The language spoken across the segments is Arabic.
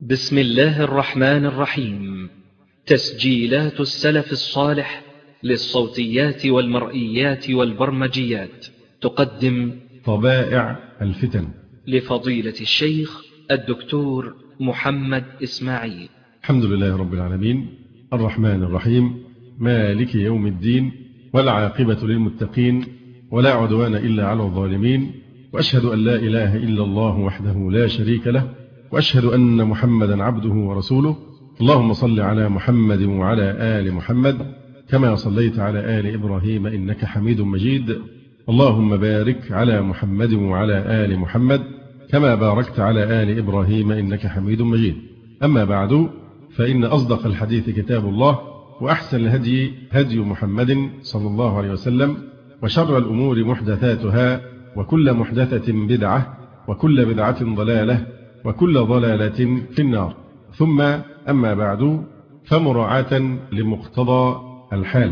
بسم الله الرحمن الرحيم. تسجيلات السلف الصالح للصوتيات والمرئيات والبرمجيات تقدم طبائع الفتن لفضيلة الشيخ الدكتور محمد إسماعيل. الحمد لله رب العالمين، الرحمن الرحيم، مالك يوم الدين، والعاقبة للمتقين، ولا عدوان إلا على الظالمين، وأشهد أن لا إله إلا الله وحده لا شريك له، وأشهد أن محمدا عبده ورسوله. اللهم صل على محمد وعلى آل محمد كما صليت على آل إبراهيم إنك حميد مجيد. اللهم بارك على محمد وعلى آل محمد كما باركت على آل إبراهيم إنك حميد مجيد. أما بعد، فإن أصدق الحديث كتاب الله، وأحسن الهدي هدي محمد صلى الله عليه وسلم، وشر الأمور محدثاتها، وكل محدثة بدعة، وكل بدعة ضلالة، وكل ضلالة في النار. ثم أما بعد، فمراعاة لمقتضى الحال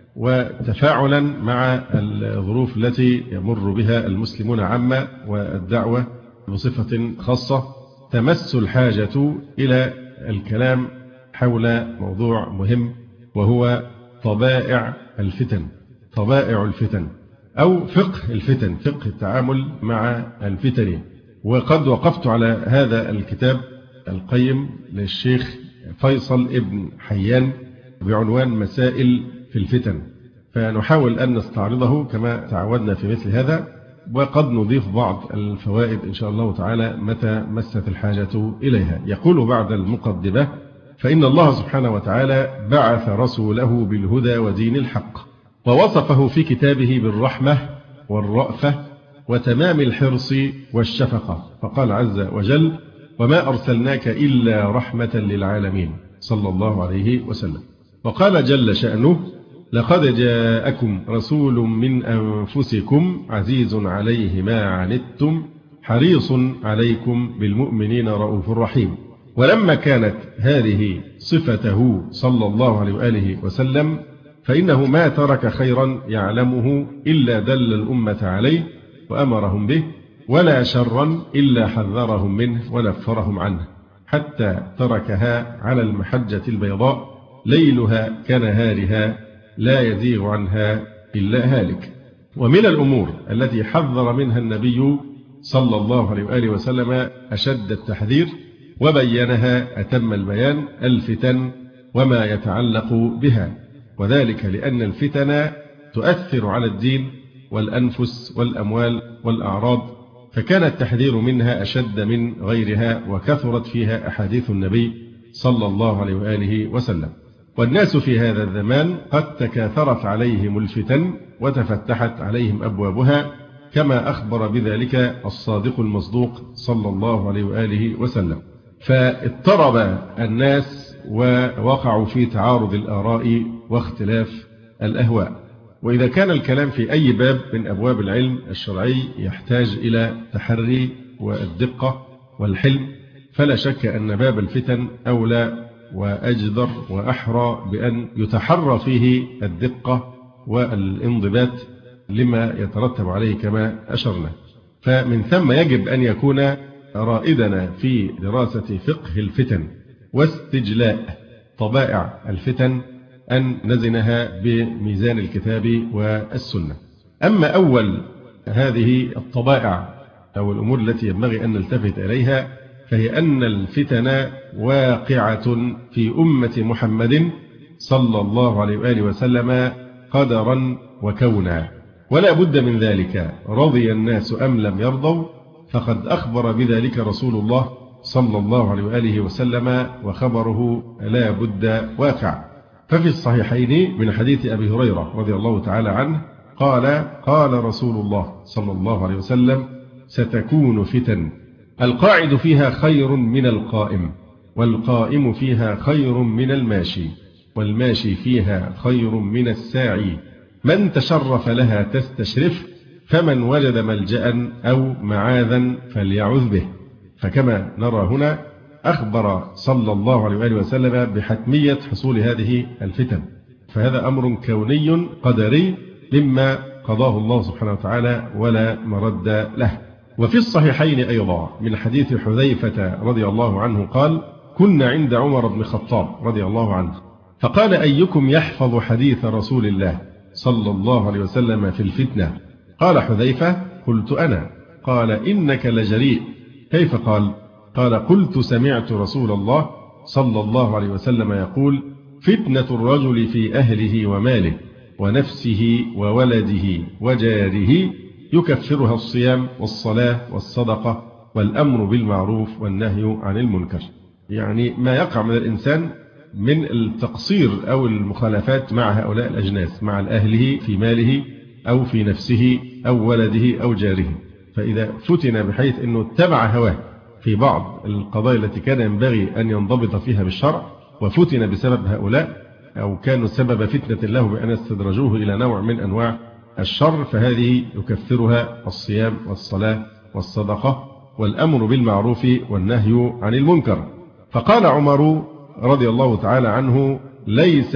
وتفاعلا مع الظروف التي يمر بها المسلمون عامة والدعوة بصفة خاصة، تمس الحاجة إلى الكلام حول موضوع مهم، وهو طبائع الفتن. طبائع الفتن أو فقه الفتن، فقه التعامل مع الفتن. وقد وقفت على هذا الكتاب القيم للشيخ فيصل ابن حيان بعنوان مسائل في الفتن، فنحاول أن نستعرضه كما تعودنا في مثل هذا، وقد نضيف بعض الفوائد إن شاء الله تعالى متى مست الحاجة إليها. يقول بعد المقدمة: فإن الله سبحانه وتعالى بعث رسوله بالهدى ودين الحق، ووصفه في كتابه بالرحمة والرأفة وتمام الحرص والشفقة، فقال عز وجل: وما أرسلناك إلا رحمة للعالمين، صلى الله عليه وسلم. وقال جل شأنه: لقد جاءكم رسول من أنفسكم عزيز عليه ما عنتم حريص عليكم بالمؤمنين رؤوف رحيم. ولما كانت هذه صفته صلى الله عليه وآله وسلم، فإنه ما ترك خيرا يعلمه إلا دل الأمة عليه وأمرهم به، ولا شرا إلا حذرهم منه ونفرهم عنه، حتى تركها على المحجة البيضاء ليلها كنهارها لا يزيغ عنها إلا هالك. ومن الأمور التي حذر منها النبي صلى الله عليه وآله وسلم أشد التحذير وبينها أتم البيان: الفتن وما يتعلق بها، وذلك لأن الفتن تؤثر على الدين والأنفس والأموال والأعراض، فكان التحذير منها أشد من غيرها، وكثرت فيها أحاديث النبي صلى الله عليه وآله وسلم. والناس في هذا الزمان قد تكاثرت عليهم الفتن وتفتحت عليهم أبوابها، كما أخبر بذلك الصادق المصدوق صلى الله عليه وآله وسلم. فاضطرب الناس ووقعوا في تعارض الآراء واختلاف الأهواء. وإذا كان الكلام في أي باب من أبواب العلم الشرعي يحتاج إلى تحري والدقة والحلم، فلا شك أن باب الفتن أولى وأجدر وأحرى بأن يتحرى فيه الدقة والانضباط لما يترتب عليه كما أشرنا. فمن ثم يجب أن يكون رائدنا في دراسة فقه الفتن واستجلاء طبائع الفتن أن نزنها بميزان الكتاب والسنة. أما أول هذه الطبائع أو الأمور التي ينبغي أن نلتفت إليها، فهي أن الفتن واقعة في أمة محمد صلى الله عليه وآله وسلم قدرا وكونا، ولا بد من ذلك، رضي الناس أم لم يرضوا، فقد أخبر بذلك رسول الله صلى الله عليه وآله وسلم، وخبره لا بد واقع. ففي الصحيحين من حديث أبي هريرة رضي الله تعالى عنه قال رسول الله صلى الله عليه وسلم: ستكون فتن القاعد فيها خير من القائم، والقائم فيها خير من الماشي، والماشي فيها خير من الساعي، من تشرف لها تستشرف، فمن وجد ملجأ أو معاذا فليعوذ به. فكما نرى هنا أخبر صلى الله عليه وآله وسلم بحتمية حصول هذه الفتن، فهذا أمر كوني قدري مما قضاه الله سبحانه وتعالى ولا مرد له. وفي الصحيحين أيضا من حديث حذيفة رضي الله عنه قال: كنا عند عمر بن الخطاب رضي الله عنه، فقال: أيكم يحفظ حديث رسول الله صلى الله عليه وسلم في الفتنة؟ قال حذيفة: قلت أنا. قال: إنك لجريء. كيف قال؟ قال: قلت: سمعت رسول الله صلى الله عليه وسلم يقول: فتنة الرجل في أهله وماله ونفسه وولده وجاره يكفرها الصيام والصلاة والصدقة والأمر بالمعروف والنهي عن المنكر. يعني ما يقع من الإنسان من التقصير أو المخالفات مع هؤلاء الأجناس، مع أهله في ماله أو في نفسه أو ولده أو جاره، فإذا فتن بحيث أنه اتبع هواه في بعض القضايا التي كان ينبغي أن ينضبط فيها بالشرع، وفتن بسبب هؤلاء أو كانوا سبب فتنة له بأن استدرجوه إلى نوع من أنواع الشر، فهذه يكفرها الصيام والصلاة والصدقة والأمر بالمعروف والنهي عن المنكر. فقال عمر رضي الله تعالى عنه: ليس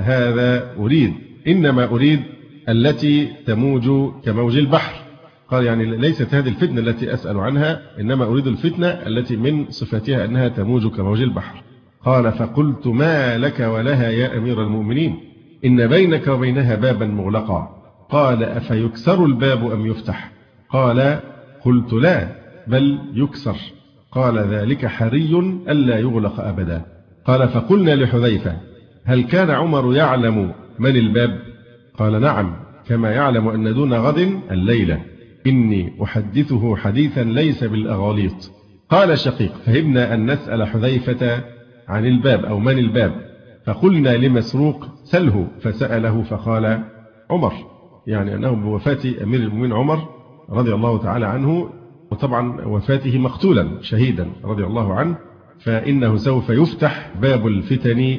هذا أريد، إنما أريد التي تموج كموج البحر. قال: يعني ليست هذه الفتنة التي أسأل عنها، إنما أريد الفتنة التي من صفاتها أنها تموج كموج البحر. قال: فقلت: ما لك ولها يا أمير المؤمنين؟ إن بينك وبينها بابا مغلقا. قال: أفيكسر الباب أم يفتح؟ قال: قلت: لا، بل يكسر. قال: ذلك حري ألا يغلق أبدا. قال: فقلنا لحذيفة: هل كان عمر يعلم من الباب؟ قال: نعم، كما يعلم أن دون غد الليلة، إني أحدثه حديثا ليس بالأغاليط. قال شقيق: فهمنا أن نسأل حذيفة عن الباب أو من الباب، فقلنا لمسروق: سله. فسأله فقال: عمر، يعني أنه بوفاة أمير المؤمنين عمر رضي الله تعالى عنه، وطبعا وفاته مقتولا شهيدا رضي الله عنه، فإنه سوف يفتح باب الفتن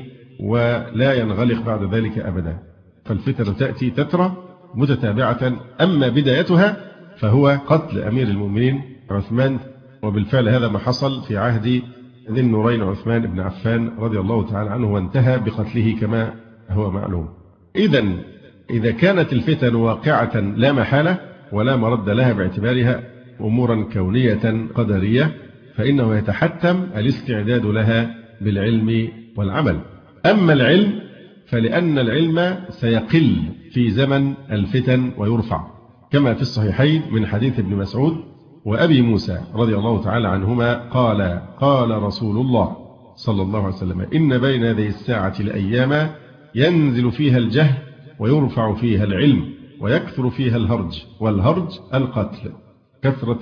ولا ينغلق بعد ذلك أبدا. فالفتن تأتي تترى متتابعة، أما بدايتها فهو قتل أمير المؤمنين عثمان، وبالفعل هذا ما حصل في عهد ذي النورين عثمان بن عفان رضي الله تعالى عنه، وانتهى بقتله كما هو معلوم. إذا كانت الفتن واقعة لا محالة ولا مرد لها باعتبارها أمورا كونية قدرية، فإنه يتحتم الاستعداد لها بالعلم والعمل. أما العلم فلأن العلم سيقل في زمن الفتن ويرفع، كما في الصحيحين من حديث ابن مسعود وأبي موسى رضي الله تعالى عنهما قال: قال رسول الله صلى الله عليه وسلم: إن بين يدي الساعة لأياما ينزل فيها الجهل ويرفع فيها العلم ويكثر فيها الهرج، والهرج القتل، كثرة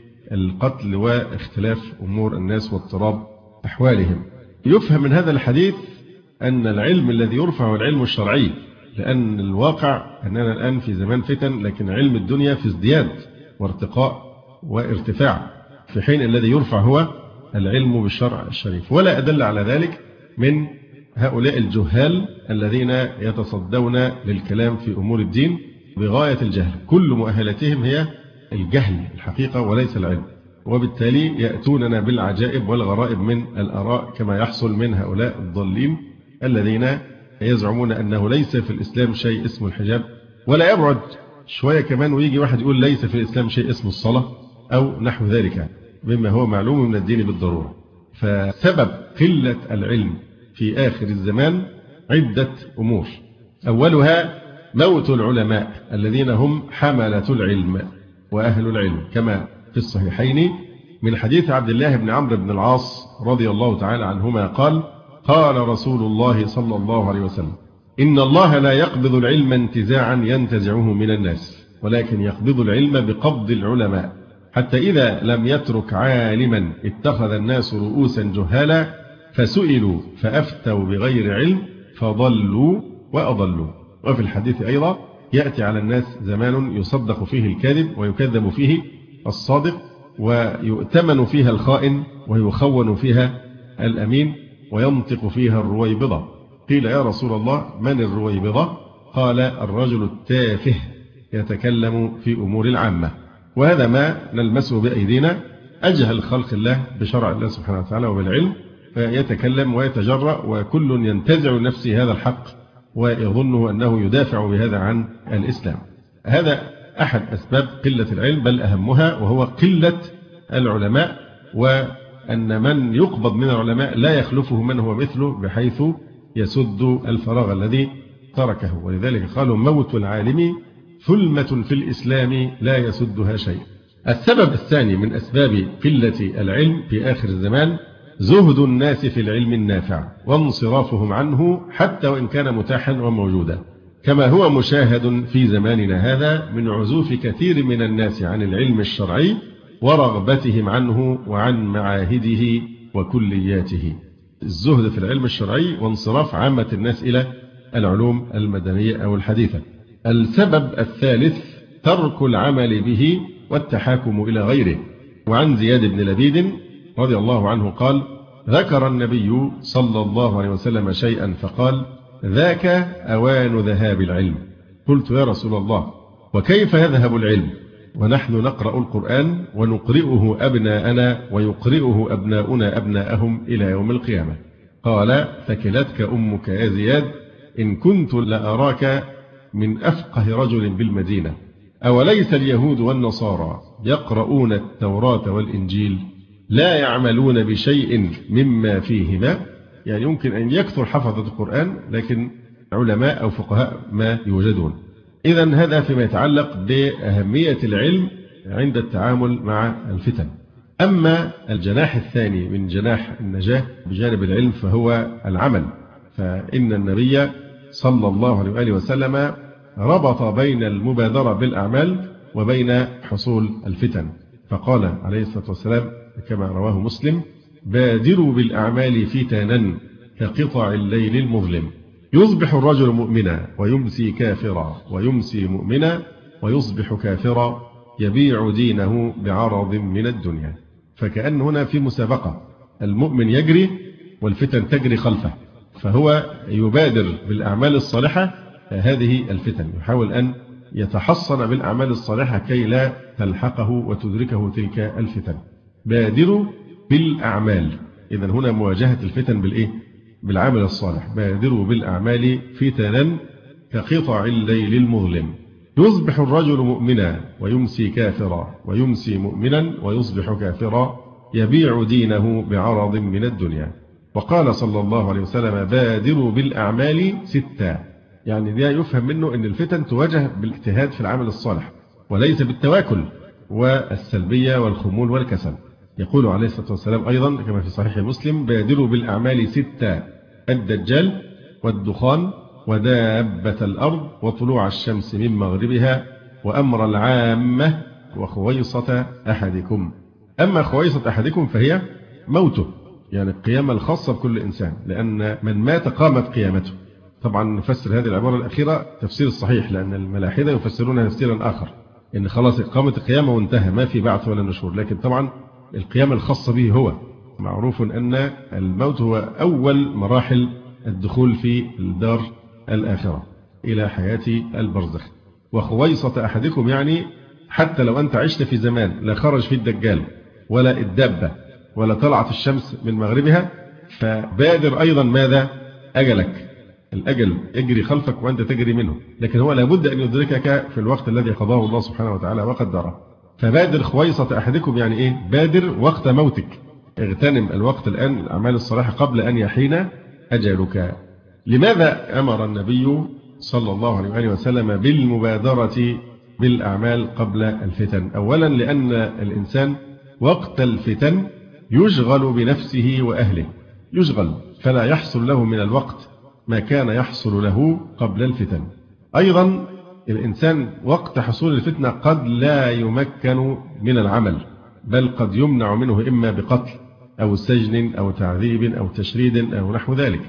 القتل واختلاف أمور الناس واضطراب أحوالهم. يفهم من هذا الحديث أن العلم الذي يرفع هو العلم الشرعي، لأن الواقع أننا الآن في زمان فتن، لكن علم الدنيا في ازدياد وارتقاء وارتفاع، في حين الذي يرفع هو العلم بالشرع الشريف. ولا أدل على ذلك من هؤلاء الجهال الذين يتصدون للكلام في أمور الدين بغاية الجهل، كل مؤهلتهم هي الجهل الحقيقة وليس العلم، وبالتالي يأتوننا بالعجائب والغرائب من الآراء، كما يحصل من هؤلاء الضالين الذين يزعمون أنه ليس في الإسلام شيء اسمه الحجاب، ولا يبعد شوية كمان ويجي واحد يقول ليس في الإسلام شيء اسمه الصلاة أو نحو ذلك مما هو معلوم من الدين بالضرورة. فسبب قلة العلم في آخر الزمان عدة أمور، أولها موت العلماء الذين هم حملة العلم وأهل العلم، كما في الصحيحين من حديث عبد الله بن عمرو بن العاص رضي الله تعالى عنهما قال: قال رسول الله صلى الله عليه وسلم: إن الله لا يقبض العلم انتزاعا ينتزعه من الناس، ولكن يقبض العلم بقبض العلماء، حتى إذا لم يترك عالما اتخذ الناس رؤوسا جهالا فسئلوا فأفتوا بغير علم فضلوا وأضلوا. وفي الحديث أيضا: يأتي على الناس زمان يصدق فيه الكاذب ويكذب فيه الصادق، ويؤتمن فيها الخائن ويخون فيها الأمين، وينطق فيها الرويبضة. قيل: يا رسول الله من الرويبضة؟ قال: الرجل التافه يتكلم في أمور العامة. وهذا ما نلمسه بأيدينا، أجهل خلق الله بشرع الله سبحانه وتعالى وبالعلم، فيتكلم ويتجرأ، وكل ينتزع نفسه هذا الحق ويظنه أنه يدافع بهذا عن الإسلام. هذا أحد أسباب قلة العلم، بل أهمها، وهو قلة العلماء أن من يقبض من العلماء لا يخلفه من هو مثله بحيث يسد الفراغ الذي تركه. ولذلك قالوا موت العالم ثلمة في الإسلام لا يسدها شيء. السبب الثاني من أسباب قلة العلم في آخر الزمان زهد الناس في العلم النافع وانصرافهم عنه حتى وإن كان متاحا وموجودا، كما هو مشاهد في زماننا هذا من عزوف كثير من الناس عن العلم الشرعي ورغبتهم عنه وعن معاهده وكلياته. الزهد في العلم الشرعي وانصراف عامة الناس إلى العلوم المدنية أو الحديثة. السبب الثالث ترك العمل به والتحاكم إلى غيره. وعن زياد بن لبيد رضي الله عنه قال: ذكر النبي صلى الله عليه وسلم شيئا فقال: ذاك أوان ذهاب العلم. قلت: يا رسول الله، وكيف يذهب العلم ونحن نقرأ القرآن ونقرئه أبناءنا ويقرئه أبناؤنا أبناءهم إلى يوم القيامة؟ قال: ثكلتك أمك يا زياد، إن كنت لأراك من أفقه رجل بالمدينة. أوليس اليهود والنصارى يقرؤون التوراة والإنجيل لا يعملون بشيء مما فيهما؟ يعني يمكن أن يكثر حفظة القرآن لكن علماء أو فقهاء ما يوجدون. إذن هذا فيما يتعلق بأهمية العلم عند التعامل مع الفتن. أما الجناح الثاني من جناح النجاة بجانب العلم فهو العمل، فإن النبي صلى الله عليه وآله وسلم ربط بين المبادرة بالأعمال وبين حصول الفتن، فقال عليه الصلاة والسلام كما رواه مسلم: بادروا بالأعمال فتنا كقطع الليل المظلم، يصبح الرجل مؤمنا ويمسي كافرا ويمسي مؤمنا ويصبح كافرا يبيع دينه بعرض من الدنيا. فكأن هنا في مسابقة، المؤمن يجري والفتن تجري خلفه، فهو يبادر بالأعمال الصالحة هذه الفتن، يحاول أن يتحصن بالأعمال الصالحة كي لا تلحقه وتدركه تلك الفتن. بادروا بالأعمال، إذن هنا مواجهة الفتن بالإيه؟ بالعمل الصالح. بادروا بالأعمال فتنا كقطع الليل المظلم، يصبح الرجل مؤمنا ويمسي كافرا ويمسي مؤمنا ويصبح كافرا يبيع دينه بعرض من الدنيا. وقال صلى الله عليه وسلم: بادروا بالأعمال ستا، يعني ده يفهم منه أن الفتن تواجه بالاجتهاد في العمل الصالح وليس بالتواكل والسلبية والخمول والكسل. يقول عليه الصلاة والسلام أيضا كما في صحيح مسلم: بادروا بالأعمال ستا: الدجال والدخان ودابة الأرض وطلوع الشمس من مغربها وأمر العامة وخويصة أحدكم. أما خويصة أحدكم فهي موته، يعني القيامة الخاصة بكل إنسان، لأن من مات قامت قيامته. طبعا نفسر هذه العبارة الأخيرة تفسير الصحيح، لأن الملاحدة يفسرونها تفسيرا آخر، إن خلاص قامت القيامة وانتهى، ما في بعث ولا نشور. لكن طبعا القيامة الخاصة به هو معروف أن الموت هو أول مراحل الدخول في الدار الآخرة إلى حياة البرزخ. وخويصة أحدكم يعني حتى لو أنت عشت في زمان لا خرج في الدجال ولا الدابة ولا طلعت الشمس من مغربها، فبادر أيضا ماذا؟ أجلك. الأجل يجري خلفك وأنت تجري منه، لكن هو لابد أن يدركك في الوقت الذي قضاه الله سبحانه وتعالى وقدره. فبادر خويصة أحدكم يعني إيه؟ بادر وقت موتك، اغتنم الوقت الآن الأعمال الصالحة قبل أن يحين أجلك. لماذا أمر النبي صلى الله عليه وآله وسلم بالمبادرة بالأعمال قبل الفتن؟ أولا لأن الإنسان وقت الفتن يشغل بنفسه وأهله، يشغل فلا يحصل له من الوقت ما كان يحصل له قبل الفتن. أيضا الإنسان وقت حصول الفتنة قد لا يمكن من العمل، بل قد يمنع منه إما بقتل أو سجن أو تعذيب أو تشريد أو نحو ذلك،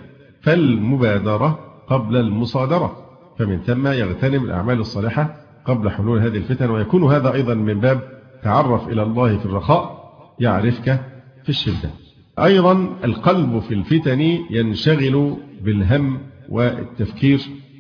فالمبادرة قبل المصادرة، فمن ثم يغتنم الأعمال الصالحة قبل حلول هذه الفتن. ويكون هذا أيضا من باب تعرف إلى الله في الرخاء يعرفك في الشدة. أيضا القلب في الفتن ينشغل بالهم والتفكير،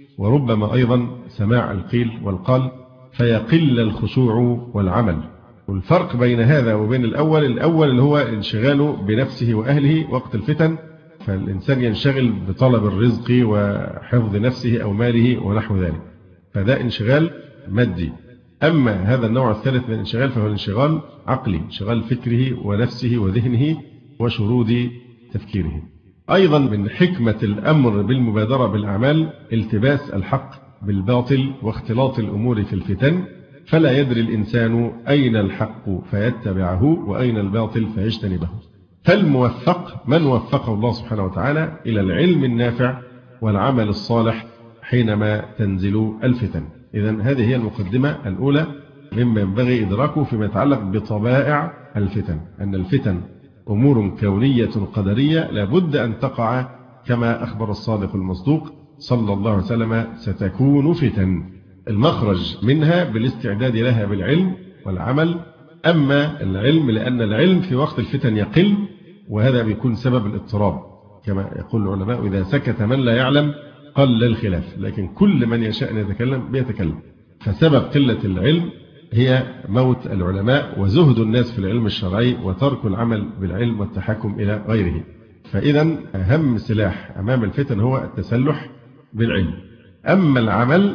وربما أيضا سماع القيل والقال، فيقل الخشوع والعمل. والفرق بين هذا وبين الأول اللي هو انشغاله بنفسه وأهله وقت الفتن، فالإنسان ينشغل بطلب الرزق وحفظ نفسه أو ماله ونحو ذلك، فده انشغال مادي. أما هذا النوع الثالث من الانشغال فهو الانشغال عقلي، انشغال فكره ونفسه وذهنه وشرود تفكيرهم. أيضا من حكمة الأمر بالمبادرة بالأعمال التباس الحق بالباطل واختلاط الأمور في الفتن، فلا يدري الإنسان أين الحق فيتبعه وأين الباطل فيجتنبه. فالموفق من وفقه الله سبحانه وتعالى إلى العلم النافع والعمل الصالح حينما تنزل الفتن. إذن هذه هي المقدمة الأولى مما ينبغي إدراكه فيما يتعلق بطبائع الفتن، أن الفتن أمور كونية قدرية لابد أن تقع كما أخبر الصادق المصدوق صلى الله عليه وسلم: ستكون فتن، المخرج منها بالاستعداد لها بالعلم والعمل. أما العلم لأن العلم في وقت الفتن يقل، وهذا بيكون سبب الاضطراب كما يقول العلماء: إذا سكت من لا يعلم قل الخلاف، لكن كل من يشاء أن يتكلم بيتكلم. فسبب قلة العلم هي موت العلماء وزهد الناس في العلم الشرعي وترك العمل بالعلم والتحكم إلى غيره. فإذا أهم سلاح أمام الفتن هو التسلح بالعلم. أما العمل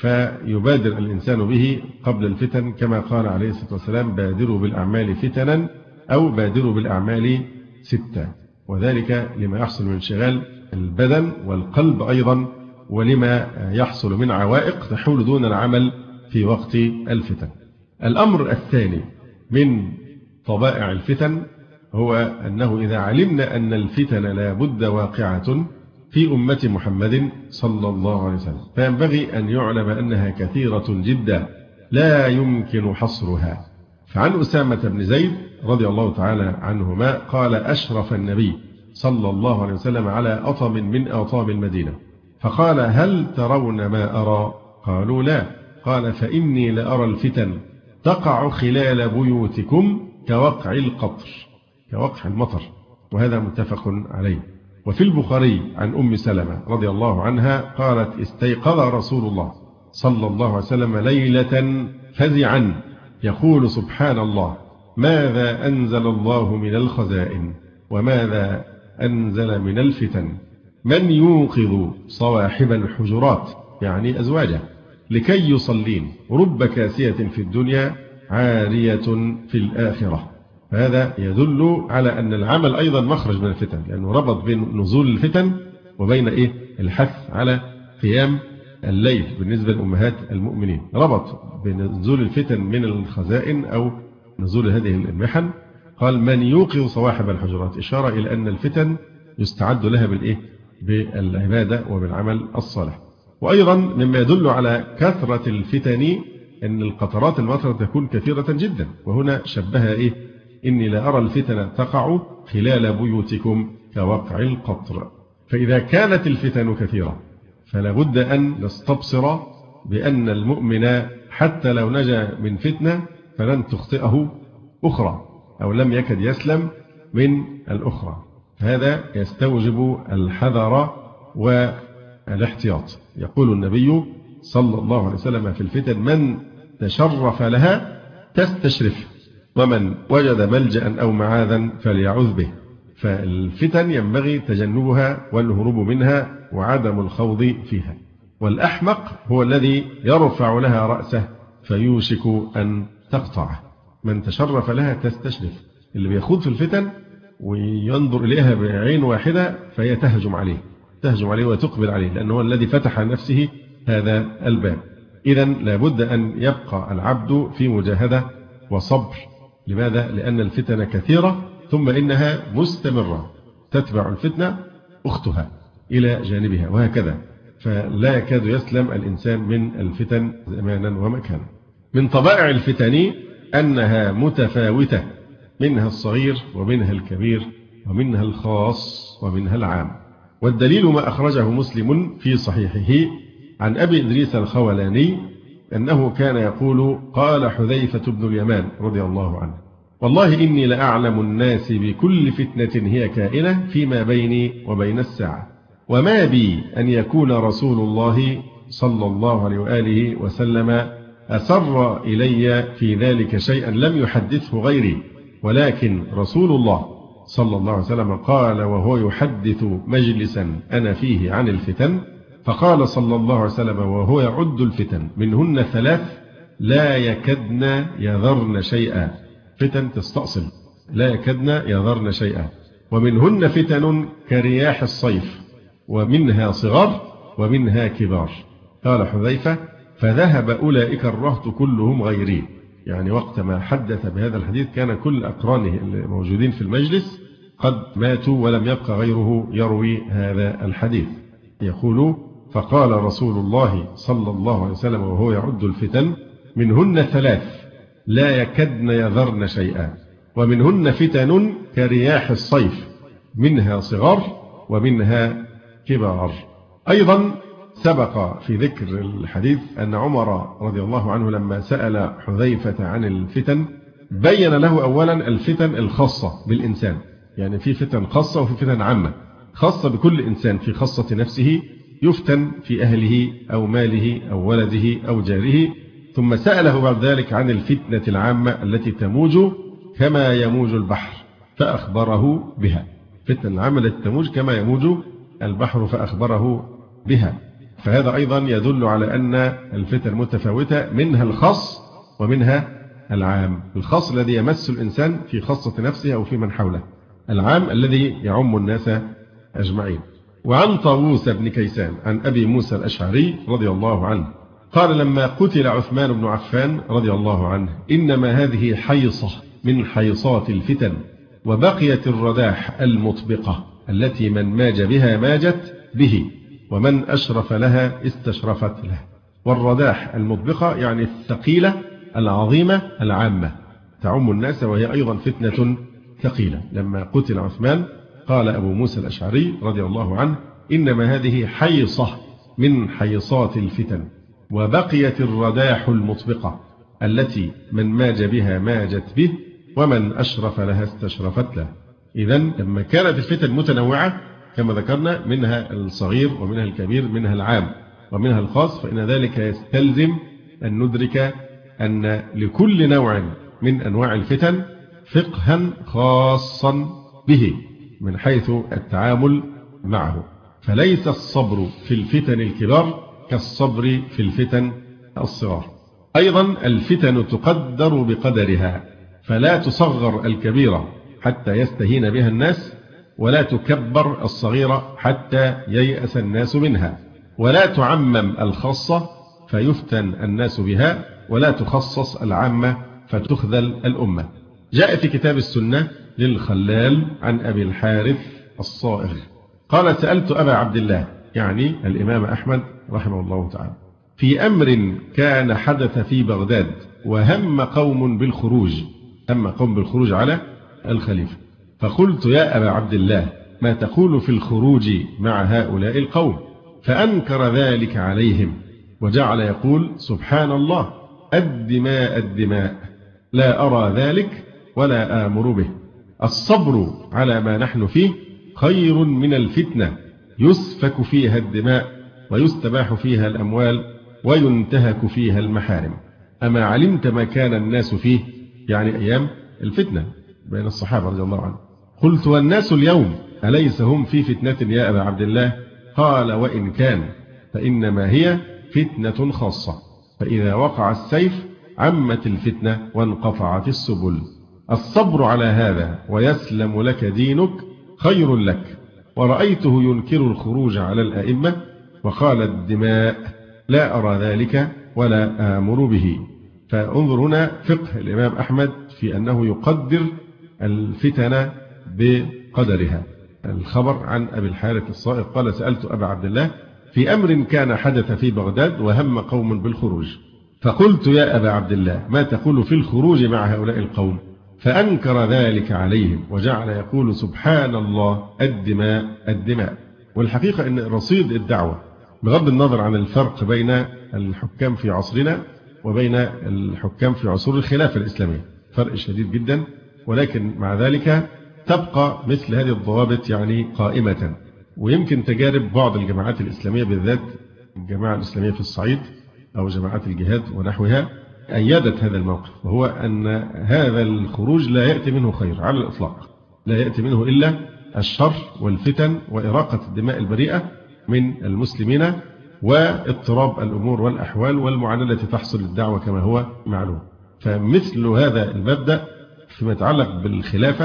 فيبادر الإنسان به قبل الفتن كما قال عليه الصلاة والسلام: بادروا بالأعمال فتنا أو بادروا بالأعمال ستة، وذلك لما يحصل من انشغال البدن والقلب أيضا، ولما يحصل من عوائق تحول دون العمل في وقت الفتن. الأمر الثاني من طبائع الفتن هو أنه إذا علمنا أن الفتن لا بد واقعة في أمة محمد صلى الله عليه وسلم، فينبغي أن يعلم أنها كثيرة جدا لا يمكن حصرها. فعن أسامة بن زيد رضي الله تعالى عنهما قال: أشرف النبي صلى الله عليه وسلم على أطم من أطام المدينة، فقال: هل ترون ما أرى؟ قالوا: لا. قال: فإني لأرى الفتن تقع خلال بيوتكم كوقع القطر، كوقع المطر، وهذا متفق عليه. وفي البخاري عن أم سلمة رضي الله عنها قالت: استيقظ رسول الله صلى الله عليه وسلم ليلة فزعا يقول: سبحان الله، ماذا أنزل الله من الخزائن وماذا أنزل من الفتن، من يوقظ صواحب الحجرات يعني أزواجه لكي يصلين، رب كاسية في الدنيا عارية في الآخرة. فهذا يدل على أن العمل أيضا مخرج من الفتن، لأنه ربط بين نزول الفتن وبين الحث على قيام الليل بالنسبة لأمهات المؤمنين. ربط بين نزول الفتن من الخزائن أو نزول هذه المحن، قال: من يوقظ صواحب الحجرات، إشارة إلى أن الفتن يستعد لها بالعبادة وبالعمل الصالح. وأيضا مما يدل على كثرة الفتن أن القطرات المطر تكون كثيرة جدا، وهنا شبهها إني لا أرى الفتن تقع خلال بيوتكم كوقع القطر. فإذا كانت الفتن كثيرة فلا بد أن نستبصر بأن المؤمن حتى لو نجا من فتنة فلن تخطئه أخرى، أو لم يكد يسلم من الأخرى. هذا يستوجب الحذر والاحتياط. يقول النبي صلى الله عليه وسلم في الفتن: من تشرف لها تستشرف، ومن وجد ملجأ أو معاذا فليعوذ به. فالفتن ينبغي تجنبها والهروب منها وعدم الخوض فيها. والأحمق هو الذي يرفع لها رأسه فيوشك أن تقطعه. من تشرف لها تستشرف، اللي بيخوض في الفتن وينظر إليها بعين واحدة فهي تهجم عليه وتقبل عليه، لأنه هو الذي فتح نفسه هذا الباب. إذن لابد أن يبقى العبد في مجاهدة وصبر. لماذا؟ لأن الفتن كثيرة، ثم إنها مستمرة، تتبع الفتنة أختها إلى جانبها، وهكذا. فلا يكاد يسلم الإنسان من الفتن زمانا ومكانا. من طبائع الفتن أنها متفاوتة، منها الصغير ومنها الكبير ومنها الخاص ومنها العام. والدليل ما أخرجه مسلم في صحيحه عن أبي إدريس الخولاني أنه كان يقول: قال حذيفة بن اليمان رضي الله عنه: والله إني لأعلم الناس بكل فتنة هي كائنة فيما بيني وبين الساعة، وما بي أن يكون رسول الله صلى الله عليه وآله وسلم أسر إلي في ذلك شيئا لم يحدثه غيري، ولكن رسول الله صلى الله عليه وسلم قال وهو يحدث مجلسا أنا فيه عن الفتن، فقال صلى الله عليه وسلم وهو يعد الفتن منهن 3 لا يكدن يذرن شيئا. فتن تستأصل لا يكدن يذرن شيئا. ومنهن فتن كرياح الصيف ومنها صغار ومنها كبار. قال حذيفة: فذهب أولئك الرهط كلهم غيري، يعني وقت ما حدث بهذا الحديث كان كل أقرانه الموجودين في المجلس قد ماتوا ولم يبقى غيره يروي هذا الحديث. يقول: فقال رسول الله صلى الله عليه وسلم وهو يعد الفتن: منهن 3 لا يكدن يذرن شيئا، ومنهن فتن كرياح الصيف منها صغار ومنها كبار. أيضا سبق في ذكر الحديث أن عمر رضي الله عنه لما سأل حذيفة عن الفتن بين له أولا الفتن الخاصة بالإنسان، يعني في فتن خاصة وفي فتن عامة. خاصة بكل إنسان في خاصة نفسه يفتن في أهله أو ماله أو ولده أو جاره، ثم سأله بعد ذلك عن الفتنة العامة التي تموج كما يموج البحر فأخبره بها. فتنة العامة التي تموج كما يموج البحر فأخبره بها. فهذا أيضا يدل على أن الفتن متفاوتة، منها الخاص ومنها العام. الخاص الذي يمس الإنسان في خاصة نفسه أو في من حوله، العام الذي يعم الناس أجمعين. وعن طاووس بن كيسان عن أبي موسى الأشعري رضي الله عنه قال: لما قتل عثمان بن عفان رضي الله عنه: إنما هذه حيصة من حيصات الفتن، وبقيت الرداح المطبقة التي من ماج بها ماجت به، ومن أشرف لها استشرفت له. والرداح المطبقة يعني الثقيلة العظيمة العامة تعم الناس، وهي أيضا فتنة ثقيلة. لما قتل عثمان قال أبو موسى الأشعري رضي الله عنه: إنما هذه حيصة من حيصات الفتن، وبقيت الرداح المطبقة التي من ماج بها ماجت به، ومن أشرف لها استشرفت له. إذن لما كانت الفتن متنوعة كما ذكرنا، منها الصغير ومنها الكبير، منها العام ومنها الخاص، فإن ذلك يستلزم أن ندرك أن لكل نوع من أنواع الفتن فقها خاصا به من حيث التعامل معه. فليس الصبر في الفتن الكبار كالصبر في الفتن الصغار. أيضا الفتن تقدر بقدرها، فلا تصغر الكبيرة حتى يستهين بها الناس، ولا تكبر الصغيرة حتى ييأس الناس منها، ولا تعمم الخاصة فيفتن الناس بها، ولا تخصص العامة فتخذل الأمة. جاء في كتاب السنة للخلال عن أبي الحارث الصائغ قال: سألت أبا عبد الله، يعني الإمام أحمد رحمه الله تعالى، في أمر كان حدث في بغداد وهم قوم بالخروج، هم قوم بالخروج على الخليفة، فقلت: يا أبا عبد الله، ما تقول في الخروج مع هؤلاء القوم؟ فأنكر ذلك عليهم وجعل يقول: سبحان الله، الدماء الدماء، لا أرى ذلك ولا آمر به. الصبر على ما نحن فيه خير من الفتنة يسفك فيها الدماء ويستباح فيها الأموال وينتهك فيها المحارم. أما علمت ما كان الناس فيه، يعني أيام الفتنة بين الصحابة رضي الله عنهم. قلت: والناس اليوم أليس هم في فتنة يا أبا عبد الله؟ قال: وإن كان، فإنما هي فتنة خاصة، فإذا وقع السيف عمت الفتنة وانقطعت السبل. الصبر على هذا ويسلم لك دينك خير لك. ورأيته ينكر الخروج على الأئمة وقال: الدماء، لا أرى ذلك ولا آمر به. فانظر هنا فقه الإمام أحمد في أنه يقدر الفتن بقدرها. الخبر عن أبي الحارث الصائغ قال: سألت أبا عبد الله في أمر كان حدث في بغداد وهم قوم بالخروج، فقلت: يا أبا عبد الله، ما تقول في الخروج مع هؤلاء القوم؟ فأنكر ذلك عليهم وجعل يقول: سبحان الله، الدماء الدماء. والحقيقة أن رصيد الدعوة بغض النظر عن الفرق بين الحكام في عصرنا وبين الحكام في عصور الخلافة الإسلامية فرق شديد جدا، ولكن مع ذلك تبقى مثل هذه الضوابط يعني قائمة. ويمكن تجارب بعض الجماعات الإسلامية، بالذات الجماعة الإسلامية في الصعيد أو جماعات الجهاد ونحوها، أيدت هذا الموقف، وهو أن هذا الخروج لا يأتي منه خير على الإطلاق، لا يأتي منه إلا الشر والفتن وإراقة الدماء البريئة من المسلمين واضطراب الأمور والأحوال والمعاناة التي تحصل للدعوة كما هو معلوم. فمثل هذا المبدأ فيما يتعلق بالخلافة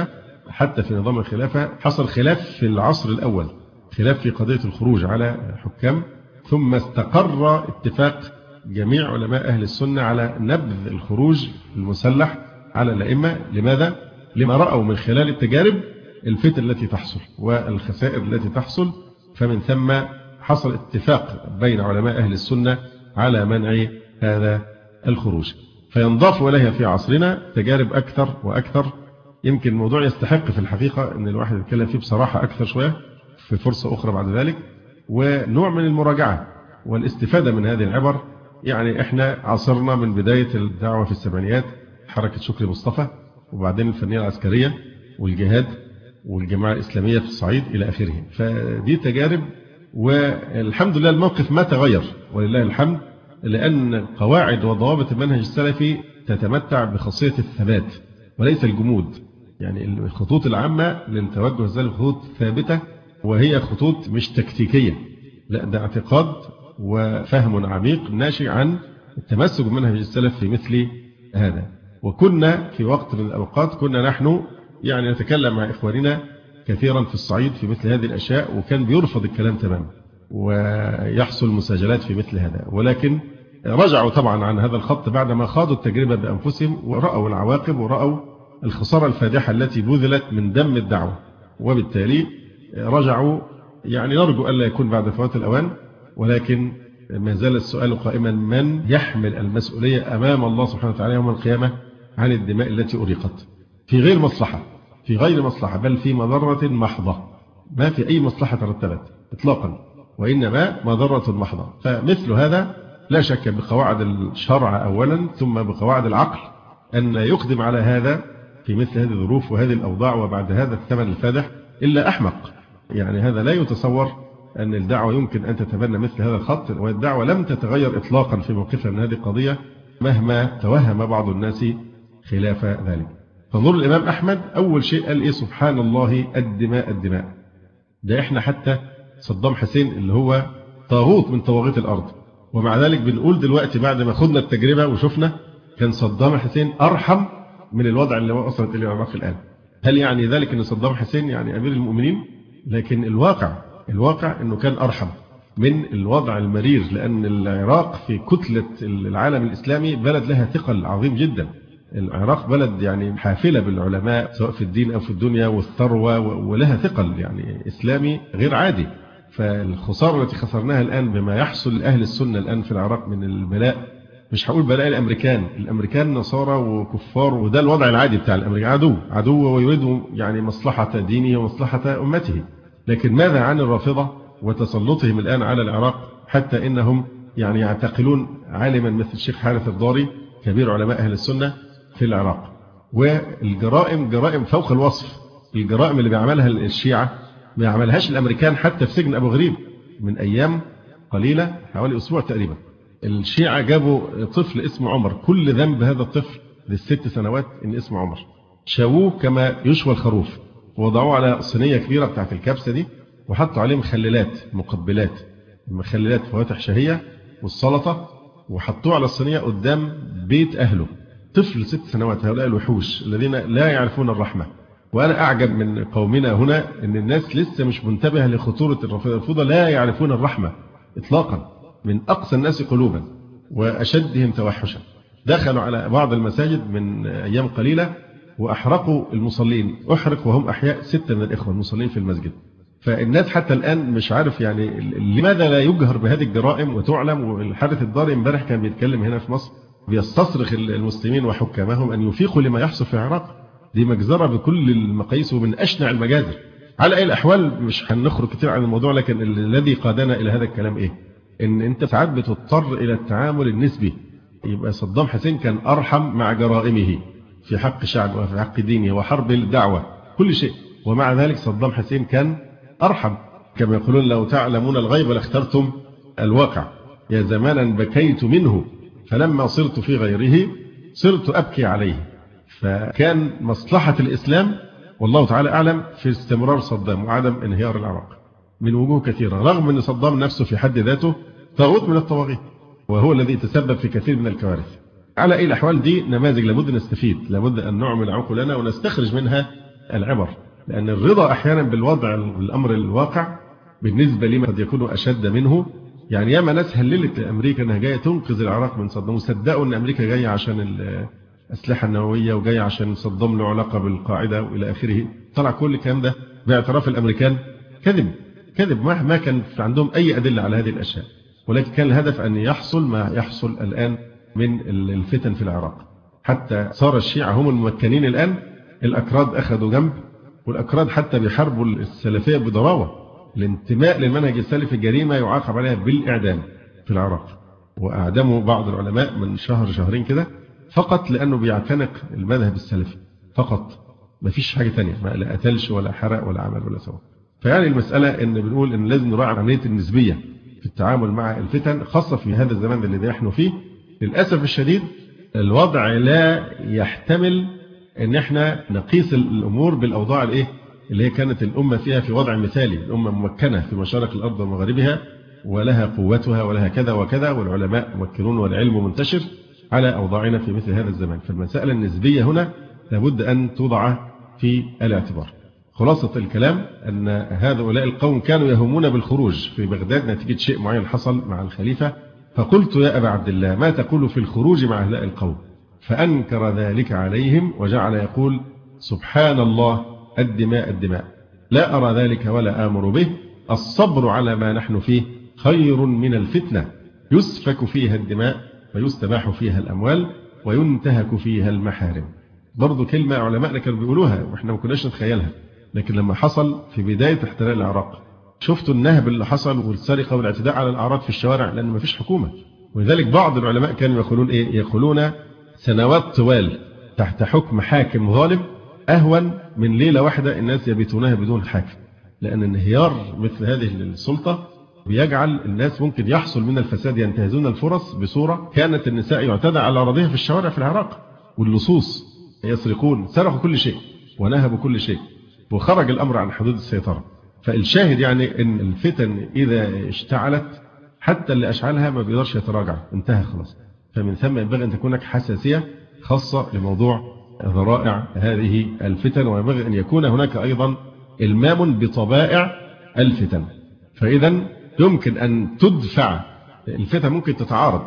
حتى في نظام الخلافة حصل خلاف في العصر الأول، خلاف في قضية الخروج على حكام، ثم استقر اتفاق جميع علماء أهل السنة على نبذ الخروج المسلح على الأئمة. لماذا؟ لما رأوا من خلال التجارب الفتن التي تحصل والخسائر التي تحصل، فمن ثم حصل اتفاق بين علماء أهل السنة على منع هذا الخروج. فينضاف إليها في عصرنا تجارب أكثر وأكثر. يمكن الموضوع يستحق في الحقيقة أن الواحد يتكلم فيه بصراحة أكثر شوية في فرصة أخرى بعد ذلك، ونوع من المراجعة والاستفادة من هذه العبر. يعني إحنا عاصرنا من بداية الدعوة في السبعينيات حركة شكري مصطفى، وبعدين الفنية العسكرية والجهاد والجماعة الإسلامية في الصعيد إلى آخره. فدي تجارب، والحمد لله الموقف ما تغير ولله الحمد، لأن قواعد وضوابط المنهج السلفي تتمتع بخاصية الثبات وليس الجمود. يعني الخطوط العامة للتوجه السلفي خطوط ثابتة، وهي خطوط مش تكتيكية، لا ده اعتقاد وفهم عميق ناشئ عن التمسك بالمنهج السلف في مثل هذا. وكنا في وقت من الأوقات كنا نحن يعني نتكلم مع إخواننا كثيرا في الصعيد في مثل هذه الأشياء، وكان بيرفض الكلام تماما ويحصل مساجلات في مثل هذا، ولكن رجعوا طبعا عن هذا الخط بعدما خاضوا التجربة بأنفسهم ورأوا العواقب ورأوا الخسارة الفادحة التي بذلت من دم الدعوة، وبالتالي رجعوا. يعني نرجو ألا يكون بعد فوات الأوان، ولكن ما زال السؤال قائما: من يحمل المسؤولية أمام الله سبحانه وتعالى يوم القيامة عن الدماء التي أريقت في غير مصلحة، في غير مصلحة، بل في مضرة محضة، ما في أي مصلحة ترتبت إطلاقا، وإنما مضرة محضة. فمثل هذا لا شك بقواعد الشرع أولا ثم بقواعد العقل أن يقدم على هذا في مثل هذه الظروف وهذه الأوضاع وبعد هذا الثمن الفادح إلا أحمق. يعني هذا لا يتصور أن الدعوة يمكن أن تتبنى مثل هذا الخط، والدعوة لم تتغير إطلاقا في موقفها من هذه القضية مهما توهم بعض الناس خلاف ذلك. فنظر الإمام أحمد أول شيء قال إيه؟ سبحان الله الدماء الدماء. ده إحنا حتى صدام حسين اللي هو طاغوت من طواغيت الأرض، ومع ذلك بنقول دلوقتي بعد ما خدنا التجربة وشفنا كان صدام حسين أرحم من الوضع اللي وصلت إليه العراق الآن. هل يعني ذلك أن صدام حسين يعني أمير المؤمنين؟ لكن الواقع أنه كان أرحم من الوضع المرير، لأن العراق في كتلة العالم الإسلامي بلد لها ثقل عظيم جدا. العراق بلد يعني حافلة بالعلماء سواء في الدين أو في الدنيا والثروة، ولها ثقل يعني إسلامي غير عادي. فالخسارة التي خسرناها الآن بما يحصل لأهل السنة الآن في العراق من البلاء، مش هقول بلاء الأمريكان نصارى وكفار، وده الوضع العادي بتاع الأمريكان، عدو ويريد يعني مصلحة دينه ومصلحة أمته. لكن ماذا عن الرافضة وتسلطهم الآن على العراق، حتى إنهم يعني يعتقلون عالما مثل الشيخ حارث الضاري كبير علماء أهل السنة في العراق. والجرائم جرائم فوق الوصف. الجرائم اللي بيعملها الشيعة ما يعملهاش الأمريكان حتى في سجن أبو غريب من أيام قليلة، حوالي أسبوع تقريبا. الشيعة جابوا طفل اسمه عمر، كل ذنب هذا الطفل لل6 سنوات إن اسمه عمر، شووه كما يشوى الخروف، ووضعوه على صينية كبيرة بتاعت الكبسة دي، وحطوا عليه مخللات مقبلات، مخللات فواتح شهية والسلطة، وحطوه على الصينية قدام بيت أهله. طفل 6 سنوات، هؤلاء الوحوش الذين لا يعرفون الرحمة. وأنا أعجب من قومنا هنا أن الناس لسه مش منتبهة لخطورة الرافضة، لا يعرفون الرحمة إطلاقا، من أقسى الناس قلوبا وأشدهم توحشا. دخلوا على بعض المساجد من أيام قليلة وأحرقوا المصلين، أحرق وهم أحياء 6 من الإخوة المصلين في المسجد. فالناس حتى الآن مش عارف يعني لماذا لا يجهر بهذه الجرائم وتعلم. والحارث الضاري امبارح كان بيتكلم هنا في مصر بيستصرخ المسلمين وحكامهم أن يفيقوا لما يحصل في العراق. دي مجزرة بكل المقاييس ومن أشنع المجازر. على أي الأحوال مش هنخرج كتير عن الموضوع، لكن الذي قادنا إلى هذا الكلام إيه؟ إن أنت ساعات بتضطر إلى التعامل النسبي. يبقى صدام حسين كان أرحم مع جرائمه في حق شعبه وفي حق دينه وحرب الدعوة كل شيء، ومع ذلك صدام حسين كان أرحم. كما يقولون لو تعلمون الغيب لاخترتم الواقع. يا زمانا بكيت منه فلما صرت في غيره صرت أبكي عليه. فكان مصلحة الإسلام والله تعالى أعلم في استمرار صدام وعدم انهيار العراق من وجوه كثيرة، رغم أن صدام نفسه في حد ذاته طاغوت من الطواغيت، وهو الذي تسبب في كثير من الكوارث. على أي الأحوال دي نماذج لابد نستفيد، لابد أن نعمل عقولنا ونستخرج منها العبر، لأن الرضا أحيانا بالوضع الأمر الواقع بالنسبة لما قد يكون أشد منه. يعني ياما ناس هللت أمريكا أنها جاية تنقذ العراق من صدام، وصدقوا أن أمريكا جاية عشان الأسلحة النووية وجاية عشان صدام له علاقة بالقاعدة وإلى آخره. طلع كل الكلام ده باعتراف الأمريكان كذب ما كان عندهم أي أدلة على هذه الأشياء، ولكن كان الهدف أن يحصل ما يحصل الآن من الفتن في العراق، حتى صار الشيعة هم الممكنين الآن. الأكراد أخذوا جنب، والأكراد حتى بيحاربوا السلفية بضراوة. الانتماء للمنهج السلفي جريمة يعاقب عليها بالإعدام في العراق، وأعدموا بعض العلماء من شهرين كده فقط لأنه بيعتنق المذهب السلفي فقط، ما فيش حاجة تانية، ما لا قتلش ولا حرق ولا عمل ولا سوى. فيعني المسألة إن بنقول إن لازم نراعي عملية النسبية في التعامل مع الفتن، خاصة في هذا الزمان الذي نحن فيه. للأسف الشديد الوضع لا يحتمل إن احنا نقيس الأمور بالأوضاع اللي هي كانت الأمة فيها في وضع مثالي، الأمة ممكنة في مشارق الأرض ومغاربها ولها قوتها ولها كذا وكذا، والعلماء ممكنون والعلم منتشر، على أوضاعنا في مثل هذا الزمان. فالمسألة النسبية هنا لابد أن توضع في الاعتبار. خلاصة الكلام أن هؤلاء القوم كانوا يهمون بالخروج في بغداد نتيجة شيء معين حصل مع الخليفة، فقلت يا أبا عبد الله ما تقول في الخروج مع هؤلاء القوم؟ فأنكر ذلك عليهم وجعل يقول سبحان الله الدماء لا أرى ذلك ولا آمر به، الصبر على ما نحن فيه خير من الفتنة يسفك فيها الدماء ويستباح فيها الأموال وينتهك فيها المحارم. برضو كلمة علماءنا كانوا بيقولوها وإحنا ما كناش نتخيلها، لكن لما حصل في بداية احتلال العراق شفتوا النهب اللي حصل والسرقة والاعتداء على الأعراض في الشوارع لأن ما فيش حكومة. ولذلك بعض العلماء كانوا يقولون يقولون سنوات طوال تحت حكم حاكم ظالم أهون من ليلة واحدة الناس يبيتونها بدون حاكم، لأن انهيار مثل هذه السلطة بيجعل الناس ممكن يحصل من الفساد، ينتهزون الفرص بصورة. كانت النساء يعتدى على أراضيها في الشوارع في العراق، واللصوص يسرقون، سرقوا كل شيء ونهبوا كل شيء، وخرج الأمر عن حدود السيطرة. فالشاهد يعني أن الفتن إذا اشتعلت حتى اللي أشعلها ما بيقدرش يتراجع، انتهى خلاص. فمن ثم ينبغي أن تكون هناك حساسية خاصة لموضوع ذرائع هذه الفتن، وينبغي أن يكون هناك أيضا إلمام بطبائع الفتن. فإذا يمكن أن تدفع الفتن، ممكن تتعارض